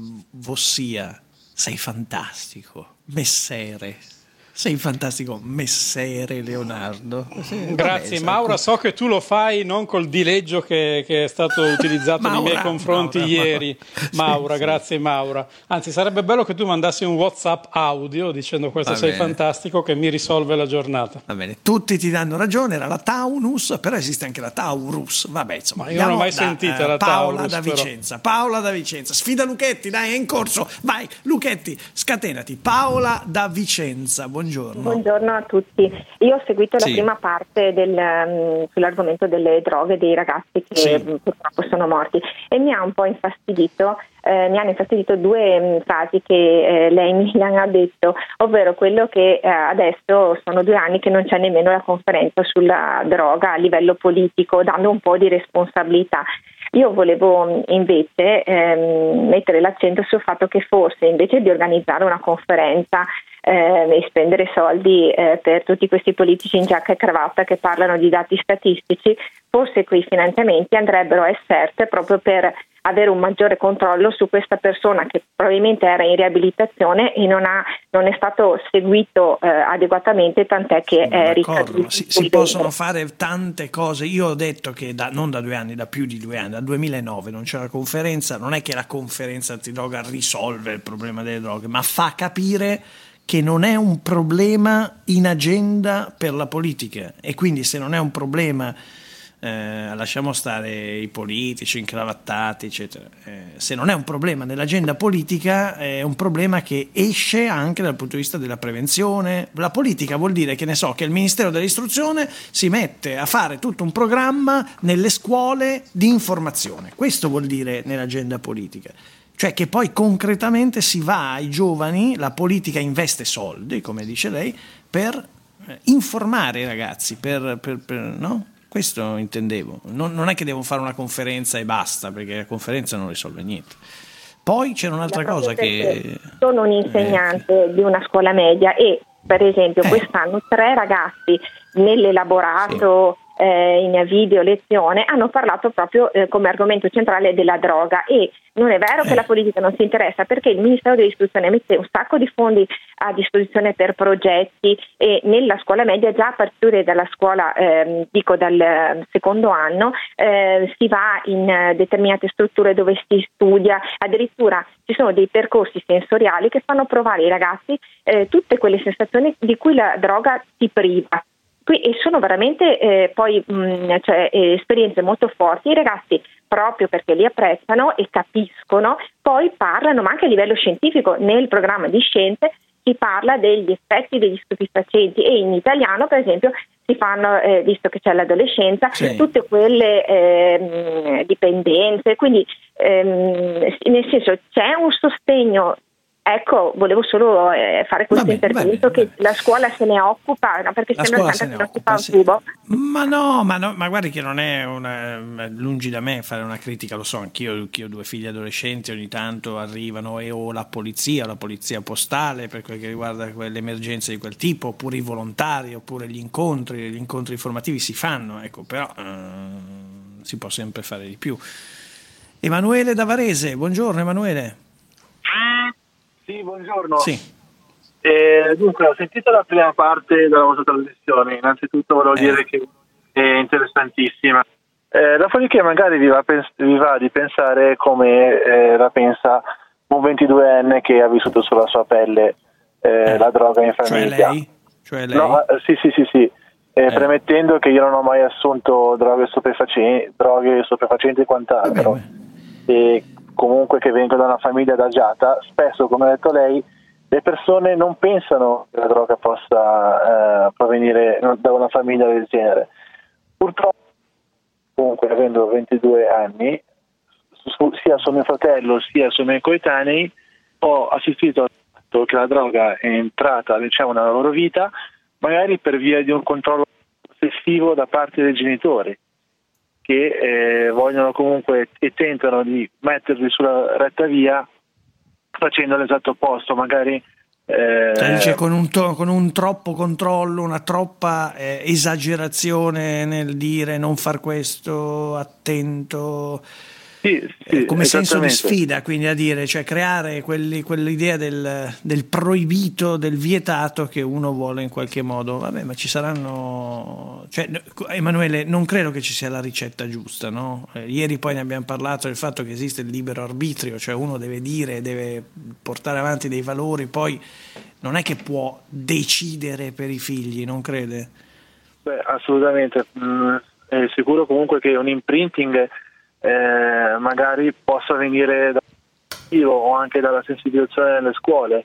Vossia, sei fantastico, messere. Sei fantastico, messere Leonardo. Sì, grazie vabbè, Maura, so che tu lo fai non col dileggio che, che è stato utilizzato Maura, nei miei confronti Maura, ieri. Maura, Maura sì, grazie sì. Maura. Anzi, sarebbe bello che tu mandassi un WhatsApp audio dicendo questo, va sei bene. Fantastico, che mi risolve la giornata. Va bene, tutti ti danno ragione, era la Taunus, però esiste anche la Taurus. Vabbè, insomma, ma io non l'ho mai da, sentita eh, la Paola Taurus, da però. Vicenza. Paola da Vicenza, sfida Luchetti, dai, è in corso. Vai, Luchetti, scatenati. Paola da Vicenza, buongiorno. Buongiorno a tutti. Io ho seguito sì. la prima parte del, um, sull'argomento delle droghe dei ragazzi che sì. purtroppo sono morti e mi ha un po' infastidito, eh, mi hanno infastidito due um, frasi che eh, lei Milan ha detto, ovvero quello che eh, adesso sono due anni che non c'è nemmeno la conferenza sulla droga a livello politico, dando un po' di responsabilità. Io volevo invece ehm, mettere l'accento sul fatto che forse invece di organizzare una conferenza eh, e spendere soldi eh, per tutti questi politici in giacca e cravatta che parlano di dati statistici, forse quei finanziamenti andrebbero a essere proprio per avere un maggiore controllo su questa persona che probabilmente era in riabilitazione e non, ha, non è stato seguito eh, adeguatamente, tant'è che è ricaduto. Si, si possono fare tante cose. Io ho detto che da, non da due anni, da più di due anni, dal duemilanove non c'è la conferenza, non è che la conferenza antidroga risolve il problema delle droghe, ma fa capire che non è un problema in agenda per la politica e quindi se non è un problema Eh, lasciamo stare i politici incravattati eccetera, eh, se non è un problema nell'agenda politica è un problema che esce anche dal punto di vista della prevenzione. La politica vuol dire che ne so che il Ministero dell'Istruzione si mette a fare tutto un programma nelle scuole di informazione, questo vuol dire nell'agenda politica, cioè che poi concretamente si va ai giovani, la politica investe soldi come dice lei per informare i ragazzi, per, per, per no? Questo intendevo, non, non è che devo fare una conferenza e basta, perché la conferenza non risolve niente. Poi c'era un'altra cosa che... Sono un insegnante eh, di una scuola media e per esempio eh. quest'anno tre ragazzi nell'elaborato sì. eh, in video lezione hanno parlato proprio eh, come argomento centrale della droga e non è vero che eh. la politica non si interessa, perché il Ministero dell'Istruzione mette un sacco di fondi a disposizione per progetti e nella scuola media già a partire dalla scuola, ehm, dico dal secondo anno, eh, si va in determinate strutture dove si studia, addirittura ci sono dei percorsi sensoriali che fanno provare ai ragazzi eh, tutte quelle sensazioni di cui la droga ti priva. e sono veramente eh, poi mh, cioè, eh, esperienze molto forti. I ragazzi, proprio perché li apprezzano e capiscono, poi parlano, ma anche a livello scientifico, nel programma di scienze si parla degli effetti degli stupefacenti, e in italiano per esempio si fanno, eh, visto che c'è l'adolescenza, sì, tutte quelle eh, dipendenze, quindi ehm, nel senso c'è un sostegno. Ecco, volevo solo eh, fare questo bene, intervento bene, che bene. La scuola se ne occupa, no? Perché la sembra tanto che non si fa un sì. tubo. Ma no, ma no, ma guardi che non è una, lungi da me fare una critica, lo so, anch'io, anch'io ho due figli adolescenti, ogni tanto arrivano e o la polizia, o la polizia postale per quel che riguarda le emergenze di quel tipo, oppure i volontari, oppure gli incontri, gli incontri informativi si fanno, ecco, però eh, si può sempre fare di più. Emanuele da Varese, buongiorno Emanuele. Sì, buongiorno. Sì. Eh, dunque, ho sentito la prima parte della vostra trasmissione. Innanzitutto volevo eh. dire che è interessantissima. Eh, dopodiché magari vi va, pens- vi va di pensare come eh, la pensa un ventiduenne che ha vissuto sulla sua pelle eh, eh. la droga in famiglia. Cioè lei? Cioè lei? No, eh, sì, sì, sì, sì. Eh, eh. Premettendo che io non ho mai assunto droghe stupefacenti, droghe stupefacenti e quant'altro. E comunque che vengo da una famiglia adagiata, spesso, come ha detto lei, le persone non pensano che la droga possa eh, provenire da una famiglia del genere. Purtroppo, comunque, avendo ventidue anni, su, sia su mio fratello sia sui miei coetanei, ho assistito al fatto che la droga è entrata, diciamo, nella loro vita, magari per via di un controllo ossessivo da parte dei genitori, che eh, vogliono comunque e tentano di metterli sulla retta via facendo l'esatto opposto, magari eh, cioè, dice, con, un to- con un troppo controllo, una troppa eh, esagerazione nel dire non far questo, attento. Sì, sì, eh, come senso di sfida, quindi a dire, cioè creare quelli, quell'idea del, del proibito, del vietato che uno vuole in qualche modo. Vabbè, ma ci saranno, cioè, Emanuele, non credo che ci sia la ricetta giusta, no? Eh, ieri poi ne abbiamo parlato del fatto che esiste il libero arbitrio, cioè uno deve dire, deve portare avanti dei valori, poi non è che può decidere per i figli, non crede? Beh, assolutamente. Mm, è sicuro comunque che un imprinting Eh, magari possa venire da o anche dalla sensibilizzazione nelle scuole.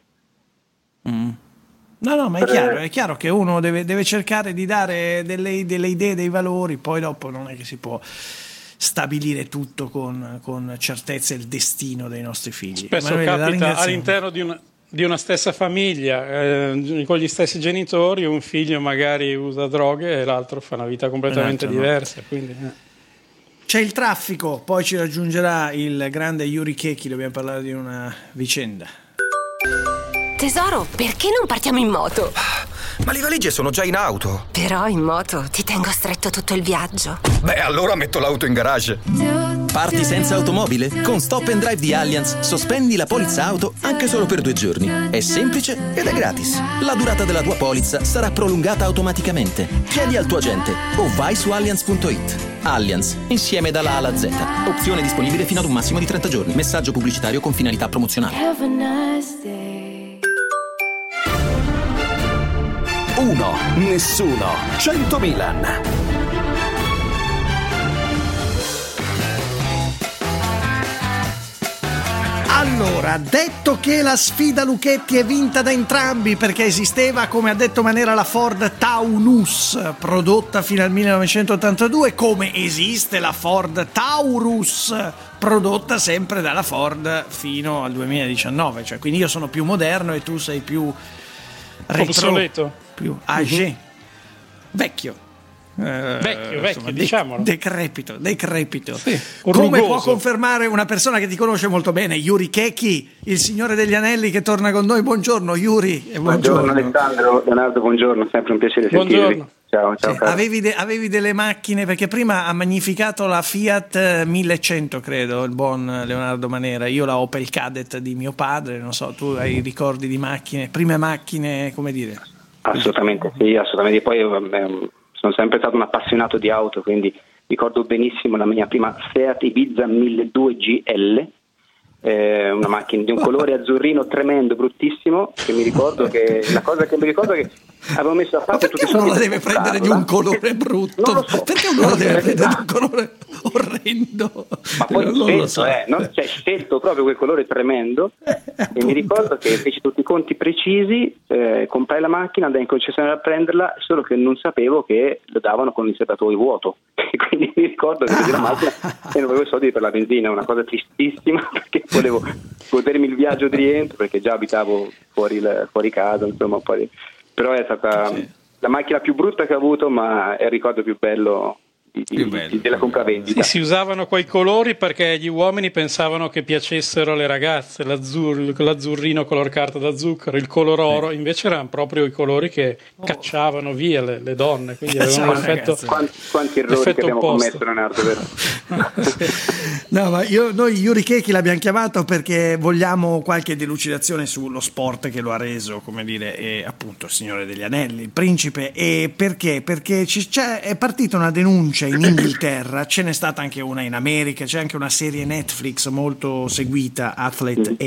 Mm. No, no, ma è chiaro, è chiaro che uno deve, deve cercare di dare delle, delle idee, dei valori, poi dopo non è che si può stabilire tutto con, con certezza il destino dei nostri figli. Spesso Emanuele, capita all'interno di una, di una stessa famiglia, eh, con gli stessi genitori, un figlio magari usa droghe e l'altro fa una vita completamente esatto, diversa, no? Quindi... Eh. C'è il traffico, poi ci raggiungerà il grande Yuri Keki, dobbiamo parlare di una vicenda. Tesoro, perché non partiamo in moto? Ma le valigie sono già in auto. Però in moto ti tengo stretto tutto il viaggio. Beh, allora metto l'auto in garage. Parti senza automobile? Con Stop and Drive di Allianz sospendi la polizza auto anche solo per due giorni. È semplice ed è gratis. La durata della tua polizza sarà prolungata automaticamente. Chiedi al tuo agente o vai su allianz punto it. Allianz, insieme dalla A alla Z. Opzione disponibile fino ad un massimo di trenta giorni. Messaggio pubblicitario con finalità promozionale. Uno, nessuno, cento Milan. Allora, detto che la sfida Luchetti è vinta da entrambi perché esisteva, come ha detto Manera, la Ford Taunus, prodotta fino al millenovecentottantadue, come esiste la Ford Taurus, prodotta sempre dalla Ford fino al duemiladiciannove, cioè quindi io sono più moderno e tu sei più retro, obsoleto, più âgé, uh-huh. vecchio. Eh, vecchio, vecchio, insomma, diciamolo. Decrepito, decrepito. Sì, come può confermare una persona che ti conosce molto bene, Yuri Keki, il Signore degli Anelli, che torna con noi. Buongiorno Yuri. E buongiorno. buongiorno Alessandro, Leonardo, buongiorno, sempre un piacere buongiorno. sentirvi. Ciao, ciao. Sì, avevi, de- avevi delle macchine, perché prima ha magnificato la Fiat millecento, credo, il buon Leonardo Manera. Io la Opel Kadett di mio padre, non so, tu hai ricordi di macchine, prime macchine, come dire? Assolutamente sì, assolutamente. Poi vabbè, sono sempre stato un appassionato di auto, quindi ricordo benissimo la mia prima Seat Ibiza milleduecento G L, eh, una macchina di un colore azzurrino tremendo, bruttissimo, che mi ricordo che la cosa che mi ricordo è che avevo messo a parte tutti i soldi. Uno la deve prendere di un colore brutto? So. Perché uno la deve prendere di un colore orrendo? Ma poi non scelto, lo so. eh, no? Cioè, scelto proprio quel colore tremendo e mi ricordo che feci tutti i conti precisi, eh, comprai la macchina, andai in concessionaria a prenderla, solo che non sapevo che lo davano con il serbatoio vuoto e quindi mi ricordo che presi la macchina e non avevo i soldi per la benzina, una cosa tristissima perché volevo godermi il viaggio di rientro perché già abitavo fuori, il, fuori casa, insomma, poi, però è stata sì. la macchina più brutta che ho avuto, ma è il ricordo più bello Di, di, della compravendita. Sì, si usavano quei colori perché gli uomini pensavano che piacessero alle ragazze, l'azzurro, l'azzurrino color carta da zucchero, il color oro, eh. invece erano proprio i colori che oh. cacciavano via le, le donne, quindi avevano l'effetto, quanti, quanti errori che abbiamo opposto. commesso, Leonardo, vero? No, ma io, noi Yuri Chechi l'abbiamo chiamato perché vogliamo qualche delucidazione sullo sport che lo ha reso, come dire, eh, appunto il Signore degli Anelli, il principe. E perché? Perché ci, c'è, è partita una denuncia in Inghilterra, ce n'è stata anche una in America, c'è anche una serie Netflix molto seguita, Athlete A.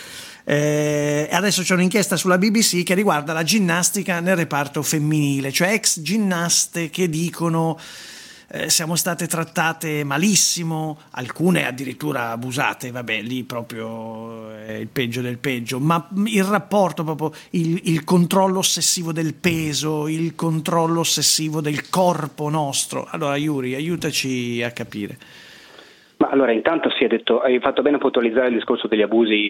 Eh, adesso c'è un'inchiesta sulla B B C che riguarda la ginnastica nel reparto femminile, cioè ex ginnaste che dicono eh, siamo state trattate malissimo, alcune addirittura abusate, vabbè, lì proprio è il peggio del peggio, ma il rapporto proprio, il, il controllo ossessivo del peso, il controllo ossessivo del corpo nostro. Allora Yuri, aiutaci a capire. Ma allora intanto si è detto, hai fatto bene a puntualizzare il discorso degli abusi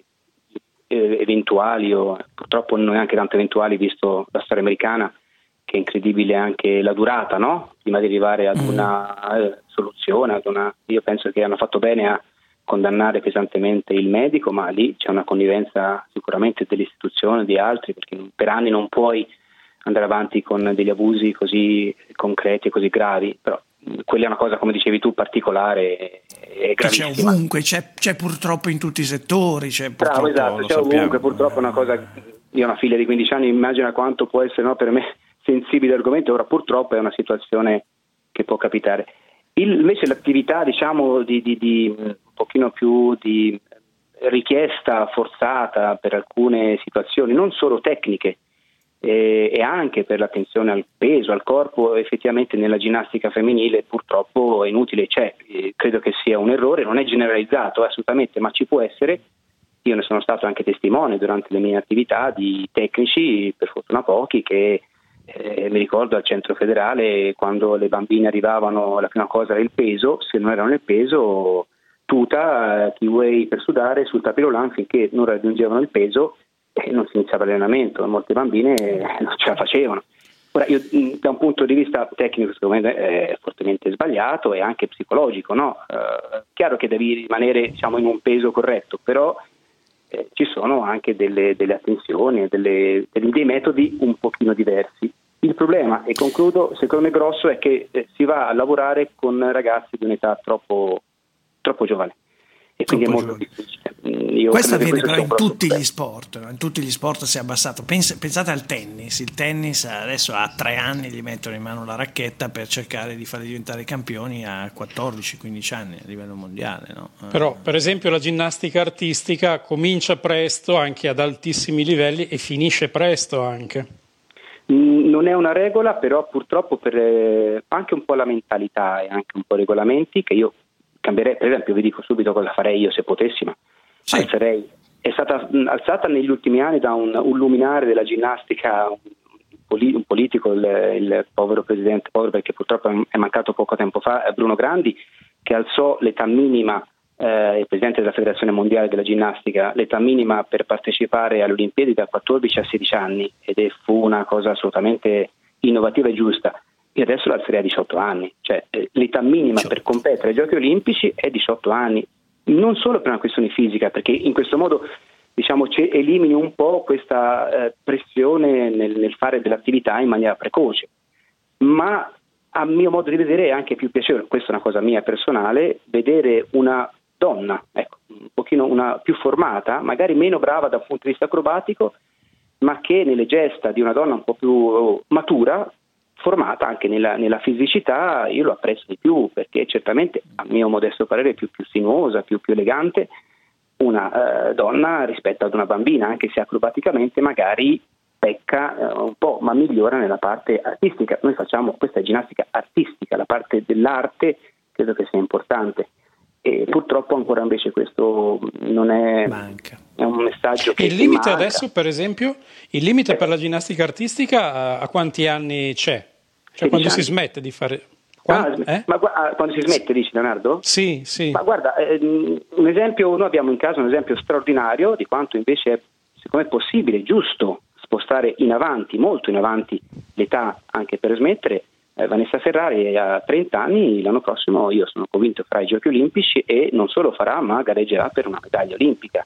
eh, eventuali, o purtroppo non neanche tanto eventuali visto la storia americana, che è incredibile anche la durata, no? Prima di arrivare ad una eh, soluzione, ad una... io penso che hanno fatto bene a condannare pesantemente il medico, ma lì c'è una connivenza sicuramente dell'istituzione, di altri, perché per anni non puoi andare avanti con degli abusi così concreti e così gravi, però quella è una cosa, come dicevi tu, particolare e gravissima. C'è ovunque, c'è, c'è purtroppo in tutti i settori, c'è Bravo, esatto, c'è ovunque, purtroppo è una cosa, io ho una figlia di quindici anni, immagina quanto può essere, no, per me sensibile argomento, ora purtroppo è una situazione che può capitare. Il, invece l'attività, diciamo, di, di, di un pochino più di richiesta forzata per alcune situazioni, non solo tecniche, eh, e anche per l'attenzione al peso, al corpo, effettivamente nella ginnastica femminile purtroppo è inutile, c'è, eh, credo che sia un errore, non è generalizzato assolutamente, ma ci può essere. Io ne sono stato anche testimone durante le mie attività di tecnici, per fortuna pochi, che Eh, mi ricordo al centro federale quando le bambine arrivavano, la prima cosa era il peso, se non erano nel peso tuta, eh, Kiway per sudare sul tapirolan finché non raggiungevano il peso e eh, non si iniziava l'allenamento, molte bambine eh, non ce la facevano. Ora io da un punto di vista tecnico secondo me è fortemente sbagliato e anche psicologico, no? Eh, chiaro che devi rimanere, diciamo, in un peso corretto, però eh, ci sono anche delle, delle attenzioni, delle, dei metodi un pochino diversi. Il problema, e concludo, secondo me grosso, è che eh, si va a lavorare con ragazzi di un'età troppo, troppo giovane e quindi troppo è molto giovane. difficile. Io questo avviene questo però in tutti gli sport, in tutti gli sport si è abbassato. Pens- pensate al tennis, il tennis adesso a tre anni gli mettono in mano la racchetta per cercare di farli diventare campioni a quattordici quindici anni a livello mondiale, no? Però per esempio la ginnastica artistica comincia presto anche ad altissimi livelli e finisce presto anche. Non è una regola, però purtroppo per eh, anche un po' la mentalità e anche un po' i regolamenti che io cambierei. Per esempio vi dico subito cosa farei io se potessi, ma sì. alzerei. È stata mh, alzata negli ultimi anni da un, un luminare della ginnastica, un, poli, un politico, il, il povero presidente, povero perché purtroppo è mancato poco tempo fa, Bruno Grandi, che alzò l'età minima, eh, il presidente della Federazione Mondiale della Ginnastica, l'età minima per partecipare alle Olimpiadi da quattordici a sedici anni, ed è, fu una cosa assolutamente innovativa e giusta. Io adesso l'alzerei a diciotto anni, cioè eh, l'età minima per competere ai Giochi Olimpici è diciotto anni, non solo per una questione fisica, perché in questo modo diciamo elimini un po' questa eh, pressione nel, nel fare dell'attività in maniera precoce, ma a mio modo di vedere è anche più piacevole, questa è una cosa mia personale, vedere una donna, ecco, un pochino una più formata, magari meno brava dal punto di vista acrobatico, ma che nelle gesta di una donna un po' più matura, formata anche nella, nella fisicità, io lo apprezzo di più, perché certamente a mio modesto parere è più, più sinuosa, più, più elegante una eh, donna rispetto ad una bambina, anche se acrobaticamente magari pecca eh, un po', ma migliora nella parte artistica. Noi facciamo questa ginnastica artistica, la parte dell'arte credo che sia importante. E purtroppo ancora invece questo non è, è un messaggio che il limite manca. Adesso per esempio il limite per la ginnastica artistica a, a quanti anni c'è? Cioè quando anni. si smette di fare Quando, ah, eh? ma ah, quando si smette, dici Leonardo? Sì, sì. Ma guarda, ehm, un esempio, noi abbiamo in casa un esempio straordinario di quanto invece è, secondo me, possibile, giusto spostare in avanti, molto in avanti l'età anche per smettere. Eh, Vanessa Ferrari ha trenta anni, l'anno prossimo io sono convinto farà i Giochi Olimpici e non solo farà, ma gareggerà per una medaglia olimpica.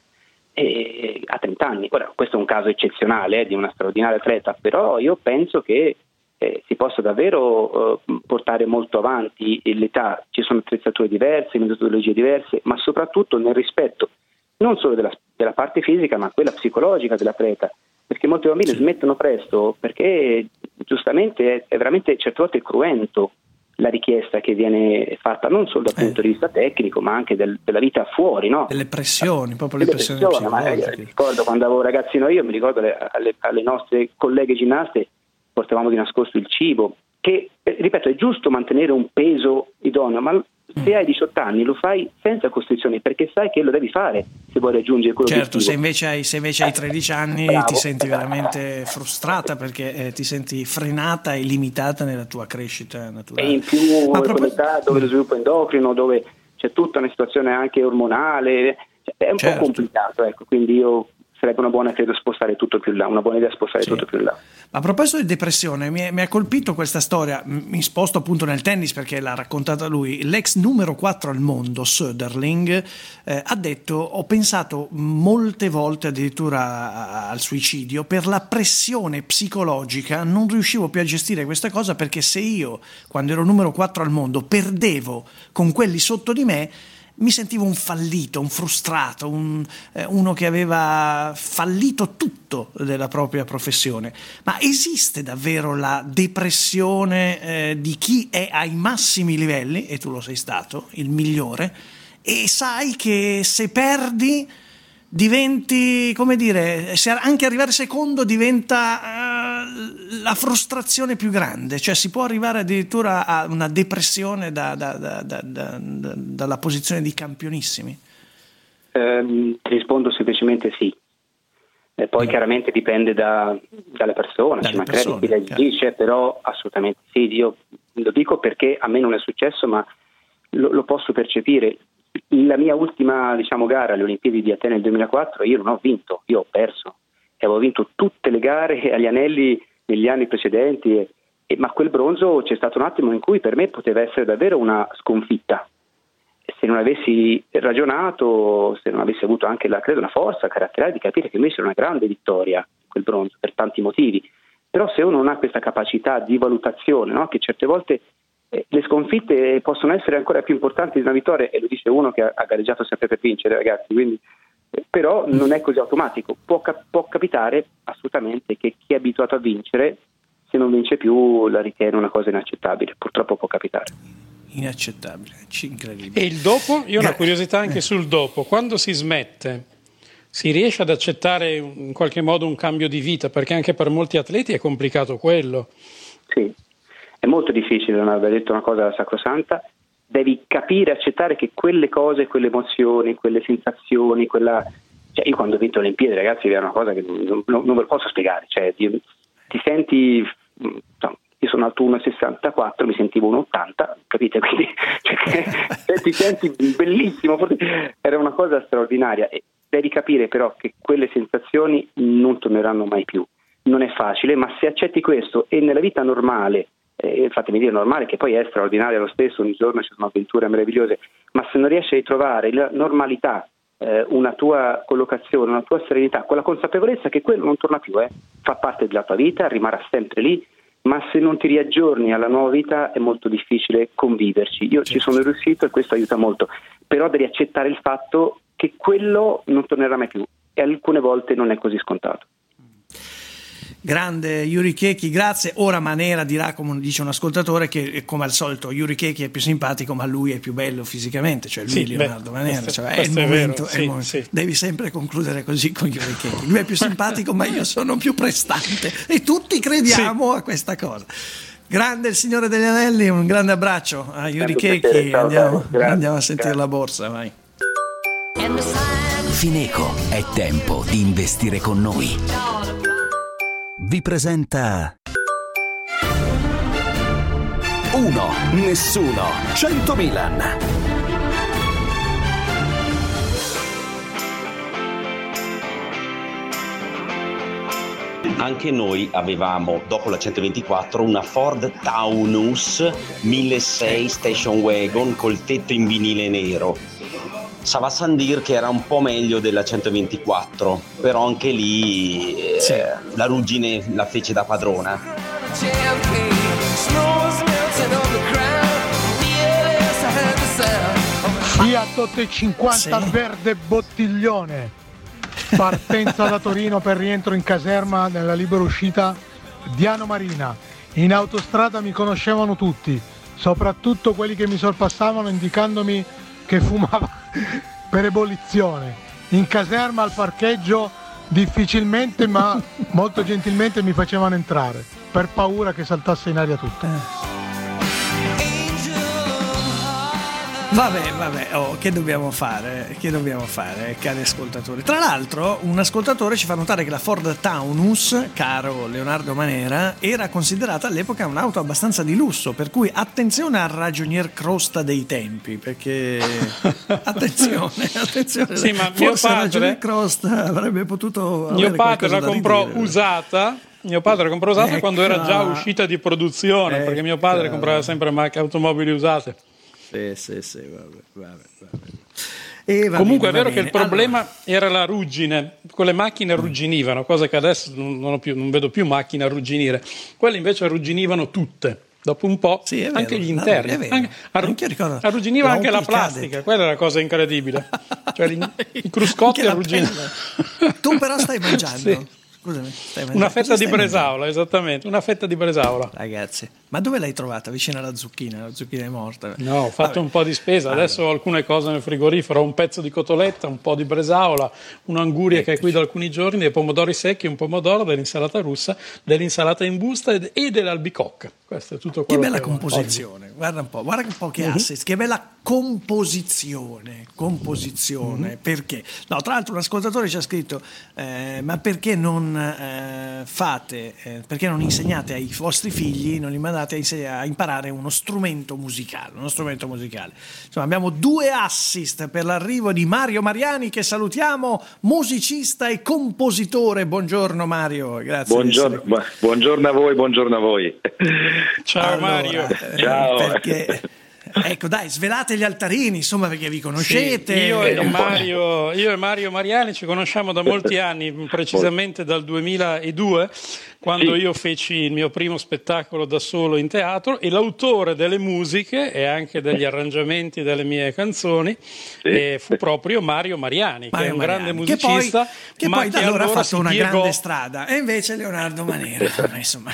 E a trenta anni. Ora, questo è un caso eccezionale eh, di una straordinaria atleta, però io penso che eh, si possa davvero eh, portare molto avanti l'età. Ci sono attrezzature diverse, metodologie diverse, ma soprattutto nel rispetto non solo della, della parte fisica, ma quella psicologica dell'atleta, perché molti bambini sì. smettono presto perché giustamente è, è veramente certe volte cruento la richiesta che viene fatta non solo dal eh. punto di vista tecnico ma anche del, della vita fuori, no? Delle pressioni, proprio le delle pressioni, pressioni ma, eh, ricordo quando avevo ragazzino io, mi ricordo le, alle, alle nostre colleghe ginnaste portavamo di nascosto il cibo, che eh, ripeto è giusto mantenere un peso idoneo, ma se hai diciotto anni lo fai senza costrizioni perché sai che lo devi fare se vuoi raggiungere quello certo, obiettivo. se invece hai, se invece hai tredici anni Bravo. ti senti veramente frustrata perché eh, ti senti frenata e limitata nella tua crescita naturale. E in più Ma in proprio... quell'età dove lo sviluppo endocrino, dove c'è tutta una situazione anche ormonale, cioè, è un certo. po' complicato, ecco, quindi io sarebbe una buona credo spostare tutto più in là, una buona idea spostare sì. tutto più in là. Ma a proposito di depressione, mi, è, mi ha colpito questa storia, mi sposto appunto nel tennis perché l'ha raccontata lui, l'ex numero quattro al mondo, Söderling, eh, ha detto ho pensato molte volte addirittura al suicidio per la pressione psicologica, non riuscivo più a gestire questa cosa perché se io quando ero numero quattro al mondo perdevo con quelli sotto di me mi sentivo un fallito, un frustrato, un, eh, uno che aveva fallito tutto della propria professione. Ma esiste davvero la depressione eh, di chi è ai massimi livelli, e tu lo sei stato, il migliore, e sai che se perdi diventi, come dire, se anche arrivare secondo diventa uh, la frustrazione più grande, cioè si può arrivare addirittura a una depressione da, da, da, da, da, da, dalla posizione di campionissimi? Eh, ti rispondo semplicemente sì. E poi mm. chiaramente dipende da, dalle persone, dalle magari persone, chi reagisce, però assolutamente sì. Io lo dico perché a me non è successo, ma lo, lo posso percepire. La mia ultima diciamo gara alle Olimpiadi di Atene nel duemilaquattro io non ho vinto, io ho perso e avevo vinto tutte le gare agli anelli negli anni precedenti e, e, ma quel bronzo c'è stato un attimo in cui per me poteva essere davvero una sconfitta e se non avessi ragionato, se non avessi avuto anche la, credo, una forza caratteriale di capire che invece era una grande vittoria quel bronzo per tanti motivi, però se uno non ha questa capacità di valutazione, no? Che certe volte le sconfitte possono essere ancora più importanti di una vittoria e lo dice uno che ha gareggiato sempre per vincere, ragazzi, quindi però non è così automatico, può, cap- può capitare assolutamente che chi è abituato a vincere se non vince più la ritiene una cosa inaccettabile, purtroppo può capitare. Inaccettabile, incredibile. E il dopo? Io ho una curiosità anche sul dopo, quando si smette si riesce ad accettare in qualche modo un cambio di vita, perché anche per molti atleti è complicato quello. Sì. È molto difficile, non aver detto una cosa sacrosanta, devi capire, accettare che quelle cose, quelle emozioni, quelle sensazioni, quella... Cioè, io quando ho vinto le Olimpiadi, ragazzi, era una cosa che non, non, non ve lo posso spiegare, cioè ti, ti senti, no, io sono alto uno virgola sessantaquattro, mi sentivo uno virgola ottanta, capite? Quindi cioè, ti senti bellissimo, era una cosa straordinaria e devi capire però che quelle sensazioni non torneranno mai più, non è facile, ma se accetti questo e nella vita normale, Eh, fatemi dire normale, che poi è straordinaria lo stesso, ogni giorno ci sono avventure meravigliose, ma se non riesci a trovare la normalità, eh, una tua collocazione, una tua serenità, con la consapevolezza che quello non torna più, eh, fa parte della tua vita, rimarrà sempre lì, ma se non ti riaggiorni alla nuova vita è molto difficile conviverci. Io certo. ci sono riuscito e questo aiuta molto, però devi accettare il fatto che quello non tornerà mai più e alcune volte non è così scontato. Grande Yuri Checchi, grazie. Ora Manera dirà, come dice un ascoltatore, che come al solito Yuri Checchi è più simpatico, ma lui è più bello fisicamente, cioè lui sì, Leonardo beh, Manera. Questo, cioè, è il momento, è vero, è il momento. Sì, sì. Devi sempre concludere così con Yuri Checchi. Lui è più simpatico, ma io sono più prestante e tutti crediamo sì. a questa cosa. Grande il Signore degli Anelli, un grande abbraccio a Yuri Checchi. Andiamo, andiamo a sentire grazie. La borsa, vai. Fineco, è tempo di investire con noi. Vi presenta Uno, Nessuno, cento Milan. Anche noi avevamo, dopo la centoventiquattro, una Ford Taunus milleseicento Station Wagon col tetto in vinile nero. Sava Sandir che era un po' meglio della centoventiquattro, però anche lì eh, sì. la ruggine la fece da padrona. Fiat ottocentocinquanta sì. verde bottiglione, partenza da Torino per rientro in caserma nella libera uscita Diano Marina. In autostrada mi conoscevano tutti, soprattutto quelli che mi sorpassavano indicandomi che fumava per ebollizione. In caserma al parcheggio difficilmente ma molto gentilmente mi facevano entrare per paura che saltasse in aria tutto. Vabbè, vabbè, oh, che dobbiamo fare? Che dobbiamo fare, cari ascoltatori? Tra l'altro, un ascoltatore ci fa notare che la Ford Taunus, caro Leonardo Manera, era considerata all'epoca un'auto abbastanza di lusso, per cui attenzione al ragionier Crosta dei tempi, perché attenzione, attenzione. Sì, ma forse mio padre, ragionier Crosta avrebbe potuto mio padre la comprò usata. Mio padre la comprò usata ecco. quando era già uscita di produzione, ecco. perché mio padre comprava sempre macchine automobili usate. Sì, sì, sì, vabbè, vabbè, vabbè. E va Comunque bene, è vero che bene. il problema allora... era la ruggine, quelle macchine arrugginivano, cosa che adesso non, ho più, non vedo più macchine arrugginire, quelle invece arrugginivano tutte, dopo un po' sì, vero, anche gli interni, è vero. Anche, arru- arrugginiva anche la plastica, cadet. Quella è la cosa incredibile, cioè i, i cruscotti arrugginivano. Tu però stai mangiando. Sì. Scusami, stai una fetta di bresaola, esattamente, una fetta di bresaola. Ragazzi, ma dove l'hai trovata? Vicino alla zucchina? La zucchina è morta. No, ho fatto Vabbè. un po' di spesa, adesso allora. ho alcune cose nel frigorifero, un pezzo di cotoletta, un po' di bresaola, un'anguria Eccoci. che è qui da alcuni giorni, dei pomodori secchi, un pomodoro, dell'insalata russa, dell'insalata in busta e dell'albicocca. Questo è tutto quello che bella che composizione, guarda un po', guarda un po' che uh-huh. assist, che bella composizione, composizione, uh-huh. perché? No, tra l'altro un ascoltatore ci ha scritto, eh, ma perché non eh, fate, eh, perché non insegnate ai vostri figli, non li mandate a, inseg- a imparare uno strumento musicale, uno strumento musicale. Insomma, abbiamo due assist per l'arrivo di Mario Mariani, che salutiamo, musicista e compositore. Buongiorno Mario, grazie. Buongiorno, buongiorno a voi, buongiorno a voi. Ciao allora, Mario. Eh, Ciao. Perché, ecco dai, svelate gli altarini, insomma, perché vi conoscete. Sì, io, e Mario, io e Mario Mariani ci conosciamo da molti anni, precisamente dal duemiladue, quando sì. io feci il mio primo spettacolo da solo in teatro, e l'autore delle musiche e anche degli arrangiamenti delle mie canzoni sì. eh, fu proprio Mario Mariani, Mario che è un Mariani, grande musicista, che poi, che ma poi da che allora ha fatto una piegò... grande strada, e invece Leonardo Manera insomma.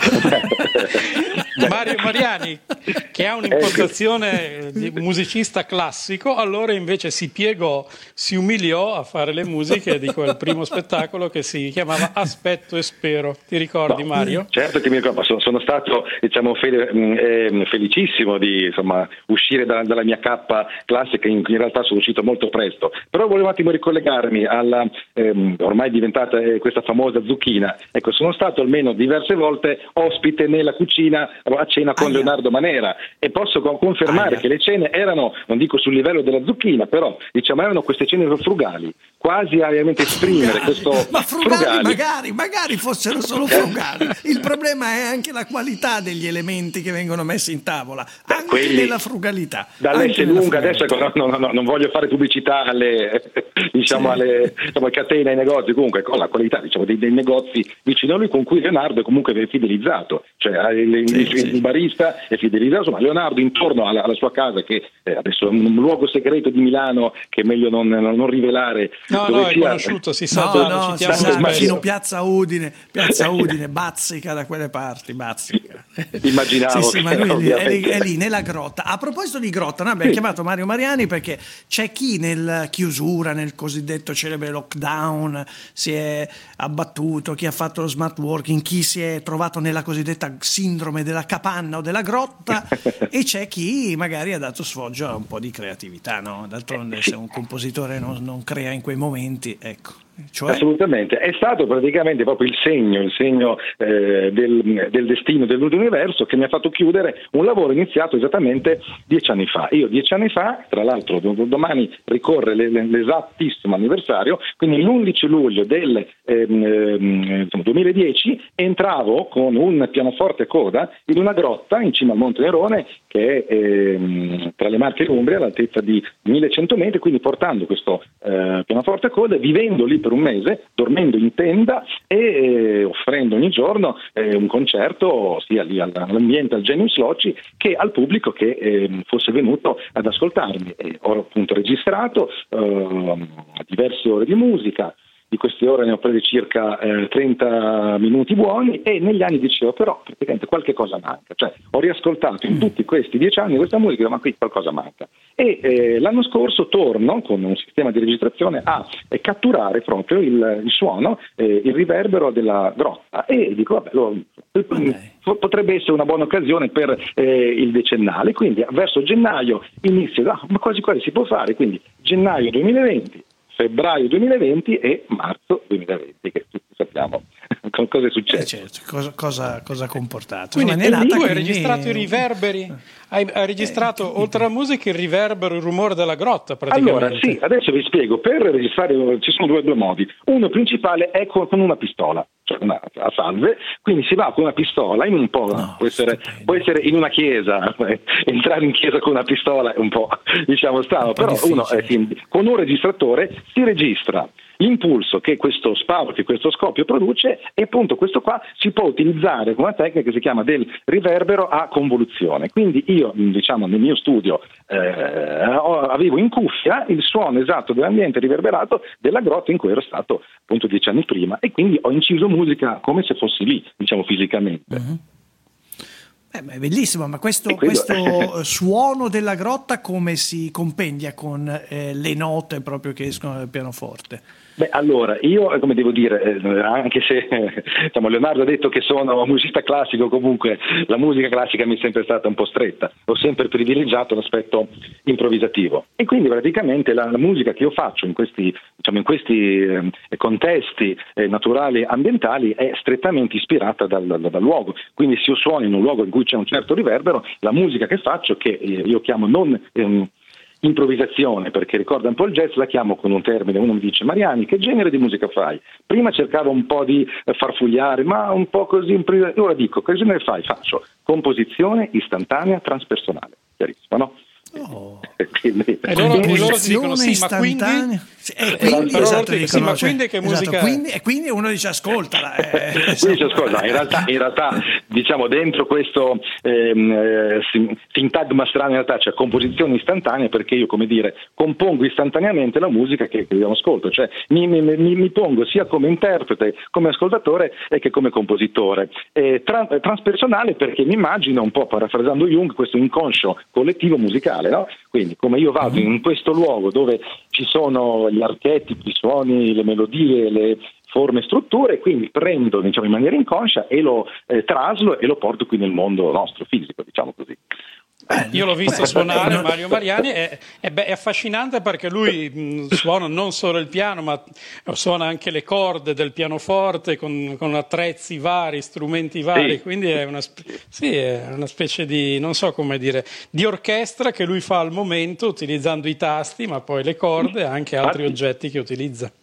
Mario Mariani, che ha un'impostazione di musicista classico, allora invece si piegò, si umiliò a fare le musiche di quel primo spettacolo che si chiamava Aspetto e Spero. Ti ricordi, no, Mario? Certo che mi ricordo, sono, sono stato diciamo fe- eh, felicissimo di insomma uscire da, dalla mia cappa classica, in, in realtà sono uscito molto presto, però volevo un attimo ricollegarmi alla ehm, ormai diventata eh, questa famosa zucchina. Ecco, sono stato almeno diverse volte ospite nella cucina a cena con Aia. Leonardo Manera, e posso confermare Aia. che le cene erano, non dico sul livello della zucchina, però diciamo erano queste cene frugali, quasi a veramente esprimere questo ma frugali, frugali. magari magari fossero solo frugali. Il problema è anche la qualità degli elementi che vengono messi in tavola, anche Quelli, della frugalità. Dall'S lunga adesso no, no, no, non voglio fare pubblicità alle diciamo sì. alle diciamo, catene ai negozi, comunque con la qualità diciamo dei, dei negozi vicino a lui, con cui Leonardo è comunque fidelizzato, cioè il, sì. il il barista è fidelizzato. Insomma, Leonardo intorno alla, alla sua casa, che eh, adesso è un luogo segreto di Milano che è meglio non, non rivelare. No, no, è conosciuto, si sa, no, già, no, lo si sa, spesso. vicino Piazza Udine, Piazza Udine, bazzica da quelle parti, bazzica. Immaginavo. Sì, sì, ma lui è lì, è, lì, è lì nella grotta. A proposito di grotta, noi abbiamo Sì. chiamato Mario Mariani perché c'è chi nel chiusura, nel cosiddetto celebre lockdown, si è abbattuto, chi ha fatto lo smart working, chi si è trovato nella cosiddetta sindrome della capanna o della grotta e c'è chi magari ha dato sfoggio a un po' di creatività, no? D'altronde se un compositore non, non crea in quei momenti, ecco. Cioè? Assolutamente, è stato praticamente proprio il segno, il segno eh, del, del destino dell'universo che mi ha fatto chiudere un lavoro iniziato esattamente dieci anni fa. Io dieci anni fa, tra l'altro domani ricorre l'esattissimo anniversario, quindi l'undici luglio del ehm, duemiladieci entravo con un pianoforte coda in una grotta in cima al Monte Nerone che è ehm, tra le Marche e l'Umbria all'altezza di millecento metri, quindi portando questo eh, pianoforte coda, vivendo lì per un mese, dormendo in tenda e eh, offrendo ogni giorno eh, un concerto sia lì all'ambiente, al Genius Loci, che al pubblico che eh, fosse venuto ad ascoltarmi. E ho appunto registrato eh, diverse ore di musica. Di queste ore ne ho prese circa eh, trenta minuti buoni e negli anni dicevo però praticamente qualche cosa manca, cioè ho riascoltato in tutti questi dieci anni questa musica ma qui qualcosa manca e eh, l'anno scorso torno con un sistema di registrazione a eh, catturare proprio il, il suono, eh, il riverbero della grotta e dico vabbè lo, okay. potrebbe essere una buona occasione per eh, il decennale, quindi verso gennaio inizio, ah, ma quasi quasi si può fare, quindi gennaio duemilaventi, febbraio duemilaventi e marzo duemilaventi, che tutti sappiamo cosa è successo. Eh certo, cosa, cosa, cosa ha comportato. Quindi Ma tu nata, hai quindi... registrato i riverberi, hai, hai registrato eh, oltre alla musica il riverbero, il rumore della grotta praticamente. Allora sì, adesso vi spiego, per registrare ci sono due, due modi, uno principale è con, con una pistola, cioè una, a salve, quindi si va con una pistola in un po', no, può, essere, può essere in una chiesa, entrare in chiesa con una pistola è un po' diciamo strano, un però uno eh, quindi, con un registratore si registra l'impulso che questo sparo, che questo scoppio produce e appunto questo qua si può utilizzare con una tecnica che si chiama del riverbero a convoluzione. Quindi io diciamo nel mio studio eh, avevo in cuffia il suono esatto dell'ambiente riverberato della grotta in cui ero stato appunto dieci anni prima e quindi ho inciso musica come se fossi lì, diciamo fisicamente. Mm-hmm. Eh, ma è bellissimo, ma questo, questo suono della grotta come si compendia con eh, le note proprio che escono dal pianoforte? Beh, allora, io, come devo dire, eh, anche se eh, diciamo, Leonardo ha detto che sono musicista classico, comunque la musica classica mi è sempre stata un po' stretta, ho sempre privilegiato l'aspetto improvvisativo e quindi praticamente la, la musica che io faccio in questi, diciamo, in questi eh, contesti eh, naturali ambientali è strettamente ispirata dal, dal, dal luogo, quindi se io suono in un luogo in cui c'è un certo riverbero, la musica che faccio, che eh, io chiamo non... Ehm, improvvisazione, perché ricorda un po' il jazz, la chiamo con un termine, uno mi dice Mariani che genere di musica fai? Prima cercavo un po' di farfugliare, ma un po' così, ora dico che genere fai? Faccio composizione istantanea transpersonale, chiarissimo, no? Oh. Quindi, e loro, e loro ti dicono sì, ma quindi e quindi, esatto, dicono, sì, ma cioè, quindi che musica esatto, quindi, e quindi uno dice ascoltala eh, quindi dice, ascolta, in realtà, in realtà diciamo dentro questo ehm, eh, sintagma strano in realtà c'è composizione istantanea perché io come dire compongo istantaneamente la musica che, che io ascolto, cioè mi, mi, mi, mi pongo sia come interprete, come ascoltatore e che come compositore. Eh, tra, transpersonale perché mi immagino un po' parafrasando Jung questo inconscio collettivo musicale, no? Quindi come io vado in questo luogo dove ci sono gli archetipi, i suoni, le melodie, le forme, strutture, quindi prendo diciamo in maniera inconscia e lo eh, traslo e lo porto qui nel mondo nostro fisico, diciamo così. Io l'ho visto suonare Mario Mariani, è, è, è affascinante perché lui mh, suona non solo il piano ma suona anche le corde del pianoforte con, con attrezzi vari, strumenti vari, sì. Quindi è una, sì, è una specie di, non so come dire, di orchestra che lui fa al momento utilizzando i tasti ma poi le corde e anche altri oggetti che utilizza.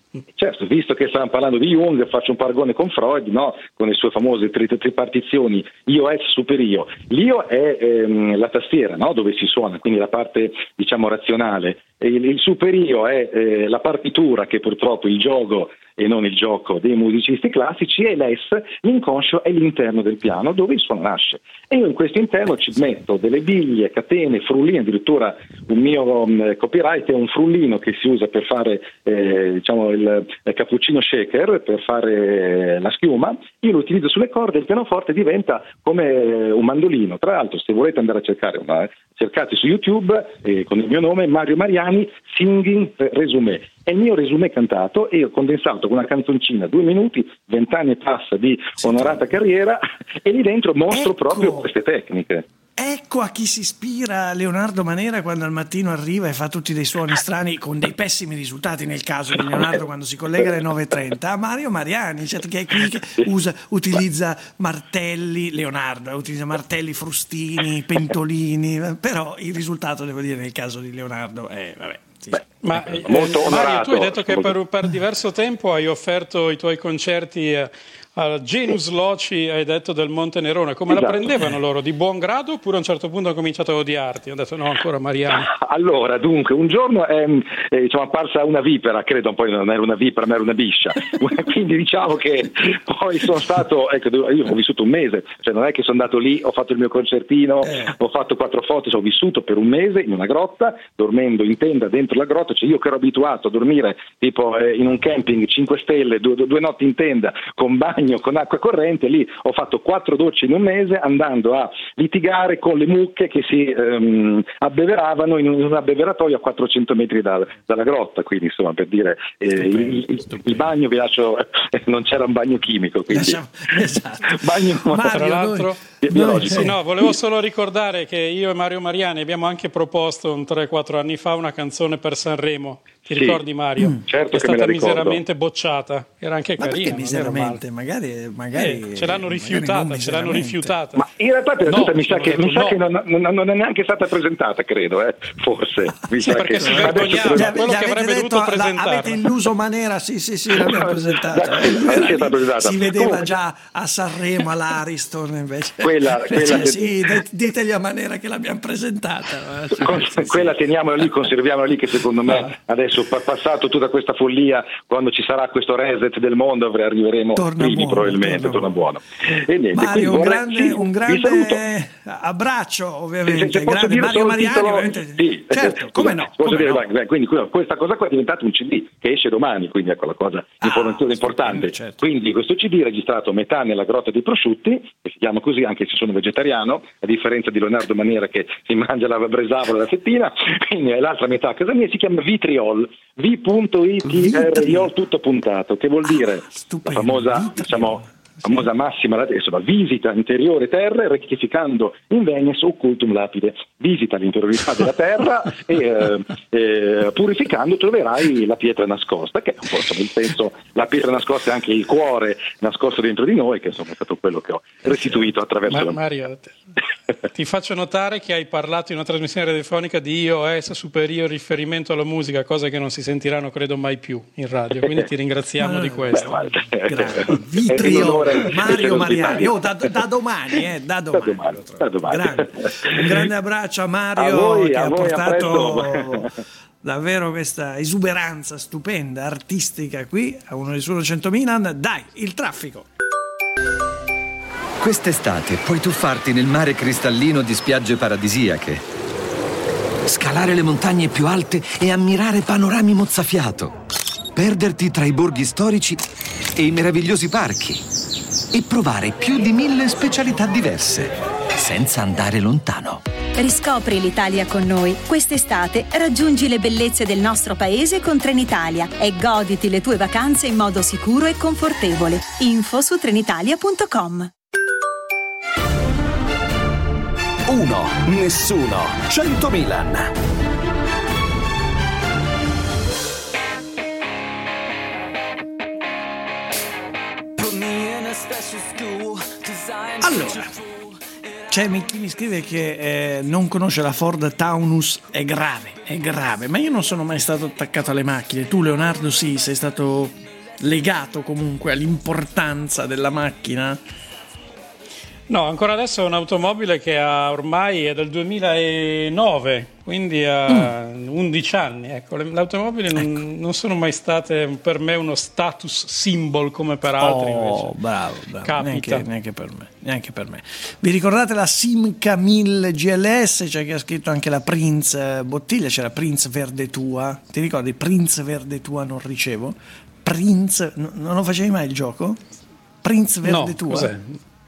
Certo, visto che stavamo parlando di Jung, faccio un paragone con Freud, no? Con le sue famose tri- tripartizioni io, es, superio. L'io è ehm, la tastiera, no? Dove si suona, quindi la parte diciamo razionale. E il, il superio è eh, la partitura, che purtroppo è il gioco e non il gioco dei musicisti classici, e l'es, l'inconscio, è l'interno del piano dove il suono nasce. E io in questo interno ci metto delle biglie, catene, frullini, addirittura un mio um, copyright è un frullino che si usa per fare eh, diciamo il, il cappuccino shaker, per fare eh, la schiuma. Io lo utilizzo sulle corde, il pianoforte diventa come eh, un mandolino. Tra l'altro, se volete andare a cercare una, eh, cercate su YouTube eh, con il mio nome Mario Mariani Singing Resumé. È il mio resumé cantato e ho condensato con una canzoncina, due minuti, vent'anni e passa di onorata carriera, e lì dentro mostro ecco. proprio queste tecniche. Ecco a chi si ispira Leonardo Manera quando al mattino arriva e fa tutti dei suoni strani con dei pessimi risultati, nel caso di Leonardo quando si collega alle nove e trenta. Mario Mariani, certo, che è qui che usa, utilizza martelli, Leonardo utilizza martelli, frustini, pentolini, però il risultato, devo dire, nel caso di Leonardo è, vabbè. Sì. Beh, ma eh, molto Mario, tu hai detto che molto... per, per diverso tempo hai offerto i tuoi concerti eh, al Genus Loci, hai detto, del Monte Nerone. Come esatto. la prendevano loro? Di buon grado, oppure a un certo punto hanno cominciato a odiarti? Ho detto no, ancora Mariani. Allora, dunque, un giorno è eh, diciamo, apparsa una vipera, credo, poi non era una vipera ma era una biscia, quindi diciamo che poi sono stato, ecco, io ho vissuto un mese, cioè non è che sono andato lì, ho fatto il mio concertino, eh. ho fatto quattro foto, cioè, ho vissuto per un mese in una grotta, dormendo in tenda dentro la grotta, cioè io che ero abituato a dormire tipo eh, in un camping cinque stelle, due, due notti in tenda, con bagno, con acqua corrente, lì ho fatto quattro docce in un mese, andando a litigare con le mucche che si ehm, abbeveravano in un abbeveratoio a quattrocento metri da, dalla grotta, quindi insomma, per dire eh, il, il, il bagno vi lascio, eh, non c'era un bagno chimico, quindi Lasciamo, esatto. bagno Mario, tra l'altro noi, biologico. Sì, no, volevo solo ricordare che io e Mario Mariani abbiamo anche proposto un tre quattro anni fa una canzone per Sanremo. Ti sì. ricordi, Mario? Mm, certo, che è che stata me la miseramente bocciata. Era anche ma carina. Perché miseramente? Magari, magari eh, ce l'hanno rifiutata, ce l'hanno rifiutata. Ma in realtà per no, tutta mi sa che, mi sa no. che non, non, non è neanche stata presentata, credo, eh, forse. Mi sì, sa perché che si vergognava, adesso... quello che avrebbe detto, dovuto presentare. Avete illuso Manera, sì, sì, sì, l'abbiamo presentata. Era, si vedeva Comunque, già a Sanremo, all'Ariston, invece. Quella, invece quella sì, che... ditegli a Manera che l'abbiamo presentata. Con, sì, quella sì. Teniamola lì, conserviamola lì, che secondo me adesso, passato tutta questa follia, quando ci sarà questo reset del mondo, arriveremo torna primi buono, probabilmente, torna buono. buono. E niente, Mario, un grande, sì, un grande abbraccio, ovviamente. Se, se grande Mario Mariani, titolo, ovviamente. sì, certo, eh, come no? Posso come dire, no. Beh, quindi questa cosa qua è diventato un C D che esce domani, quindi ecco la cosa ah, importante. Certo. Quindi questo C D registrato metà nella Grotta dei Prosciutti, che si chiama così anche se sono vegetariano, a differenza di Leonardo Manera che si mangia la bresavola la fettina, quindi è l'altra metà a casa mia, si chiama Vitriol, V I T R I O tutto puntato, che vuol dire ah, la famosa, diciamo, famosa massima, insomma, visita interiore terra, rectificando in venies occultum lapide, visita l'interiorità della terra e eh, eh, purificando troverai la pietra nascosta, che è un po' insomma, il senso, la pietra nascosta è anche il cuore nascosto dentro di noi, che insomma è stato quello che ho restituito attraverso Ma, la... Mario, ti faccio notare che hai parlato in una trasmissione radiofonica di io, es, superiore riferimento alla musica, cose che non si sentiranno credo mai più in radio, quindi ti ringraziamo di questo. Beh, Vitrio, Mario Mariani, oh, da, da domani, eh, da domani. Da domani, da domani. Grande. Un grande abbraccio a Mario, a voi, che a ha voi, portato davvero questa esuberanza stupenda, artistica qui a uno dei suoi cento Milan. Dai, il traffico. Quest'estate puoi tuffarti nel mare cristallino di spiagge paradisiache, scalare le montagne più alte e ammirare panorami mozzafiato, perderti tra i borghi storici e i meravigliosi parchi e provare più di mille specialità diverse, senza andare lontano. Riscopri l'Italia con noi. Quest'estate raggiungi le bellezze del nostro paese con Trenitalia e goditi le tue vacanze in modo sicuro e confortevole. Info su trenitalia punto com. Uno, nessuno, cento Milan. Allora, Cioè, mi, chi mi scrive che eh, non conosce la Ford Taunus è grave, è grave, ma io non sono mai stato attaccato alle macchine. Tu, Leonardo, sì, sei stato legato comunque all'importanza della macchina? No, ancora adesso è un'automobile che ha ormai è del duemilanove, quindi ha mm. undici anni. Ecco, le, le automobili ecco. non, non sono mai state per me uno status symbol come per altri. Oh, invece. bravo, bravo. Capita. Neanche, neanche per me, neanche per me. Vi ricordate la Simca mille G L S? C'è chi ha scritto anche la Prince Bottiglia, c'era Prince Verde Tua. Ti ricordi? Prince Verde Tua non ricevo. Prince, no, non lo facevi mai il gioco? Prince Verde no, Tua? Cos'è?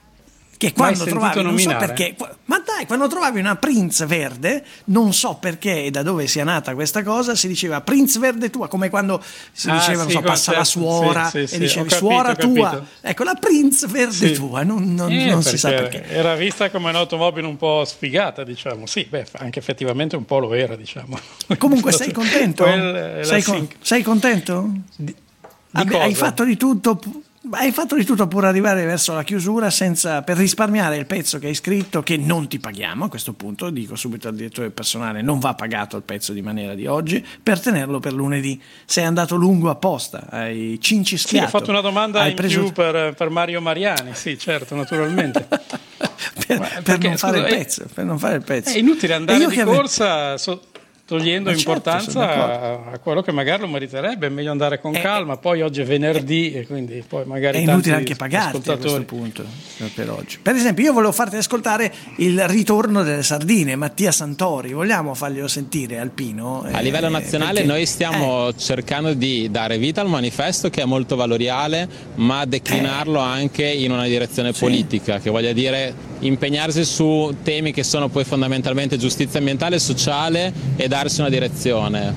Che quando trovavi, nominare. non so perché, ma dai, quando trovavi una Prince verde, non so perché e da dove sia nata questa cosa, si diceva Prince Verde Tua, come quando si ah, diceva, sì, non so, passa la suora sì, sì, e sì, dicevi capito, suora tua. capito. Ecco, la Prince Verde sì. Tua, non, non, eh, non si sa perché. Era vista come un'automobile un po' sfigata, diciamo. Sì, beh, anche effettivamente un po' lo era, diciamo. Comunque sei contento? Quel, sei, con, sei contento? Di, di hai fatto di tutto... Hai fatto di tutto pur arrivare verso la chiusura senza, per risparmiare il pezzo che hai scritto, che non ti paghiamo a questo punto, dico subito al direttore del personale, non va pagato il pezzo di maniera di oggi, per tenerlo per lunedì. Sei andato lungo apposta, hai cincischiato. Sì, ho fatto una domanda hai in preso... più per, per Mario Mariani, sì certo, naturalmente. per, perché, per, non scusa, fare il è, pezzo, per non fare il pezzo. È inutile andare di ave... corsa... So... togliendo Ma importanza certo, a, a quello che magari lo meriterebbe, è meglio andare con eh, calma. Poi oggi è venerdì e quindi poi magari è inutile anche pagarti a questo punto per oggi. Per esempio, io volevo farti ascoltare il ritorno delle sardine, Mattia Santori. Vogliamo farglielo sentire, Alpino? A livello nazionale perché, noi stiamo eh. cercando di dare vita al manifesto, che è molto valoriale, ma declinarlo eh. anche in una direzione sì. politica, che voglia dire impegnarsi su temi che sono poi fondamentalmente giustizia ambientale e sociale e darsi una direzione.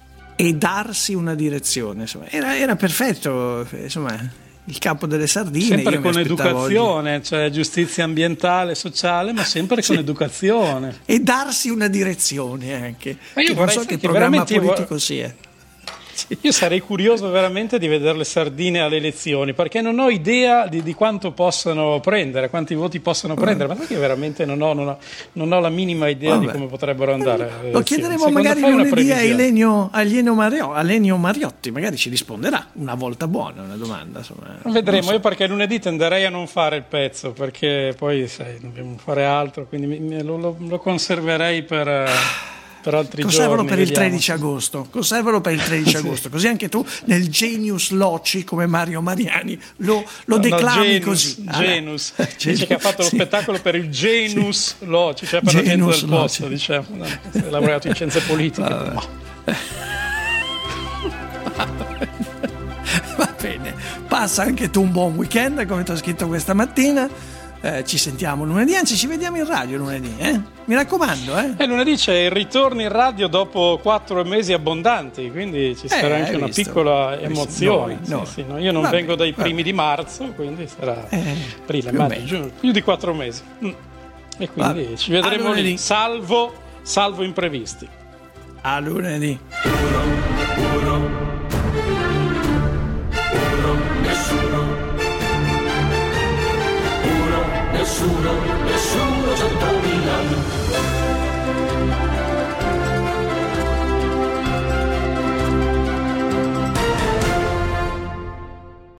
E darsi una direzione, insomma. Era, era perfetto, insomma, il capo delle sardine. Sempre io con educazione, oggi. Cioè giustizia ambientale, sociale, ma sempre sì. con educazione. E darsi una direzione anche. Ma io non so che programma politico vor... sia. Io sarei curioso veramente di vedere le sardine alle elezioni, perché non ho idea di, di quanto possano prendere, quanti voti possano prendere, ma sai che veramente non ho, non ho, non ho la minima idea Vabbè. di come potrebbero andare. Lo chiederemo Secondo magari lunedì a Elenio, a Elenio, Mario, a Elenio Mariotti, magari ci risponderà una volta buona una domanda. Insomma, vedremo, so. Io perché lunedì tenderei a non fare il pezzo, perché poi sai, dobbiamo fare altro, quindi mi, lo, lo, lo conserverei per... per altri conservalo giorni, per vediamo. il tredici agosto, conservalo per il tredici agosto, così anche tu nel Genius Loci come Mario Mariani lo, lo no, declami no, Genus, così. Genus, ah, dice che ha fatto sì. lo spettacolo per il Genus sì. Loci, cioè per Genus la gente del posto, Loci. diciamo, no, ha lavorato in scienze politiche. Va bene, passa anche tu un buon weekend come ti ho scritto questa mattina. Eh, ci sentiamo lunedì, anzi ci vediamo in radio lunedì, eh? Mi raccomando, eh? E lunedì c'è il ritorno in radio dopo quattro mesi abbondanti, quindi ci sarà eh, anche una visto? piccola emozione. Noi, sì, noi. Sì, no, io non vabbè, vengo dai primi vabbè. di marzo, quindi sarà eh, aprile, maggio, giugno, più di quattro mesi. Mm. E quindi vabbè. ci vedremo lì, salvo, salvo imprevisti. A lunedì. Nessuno, nessuno centomila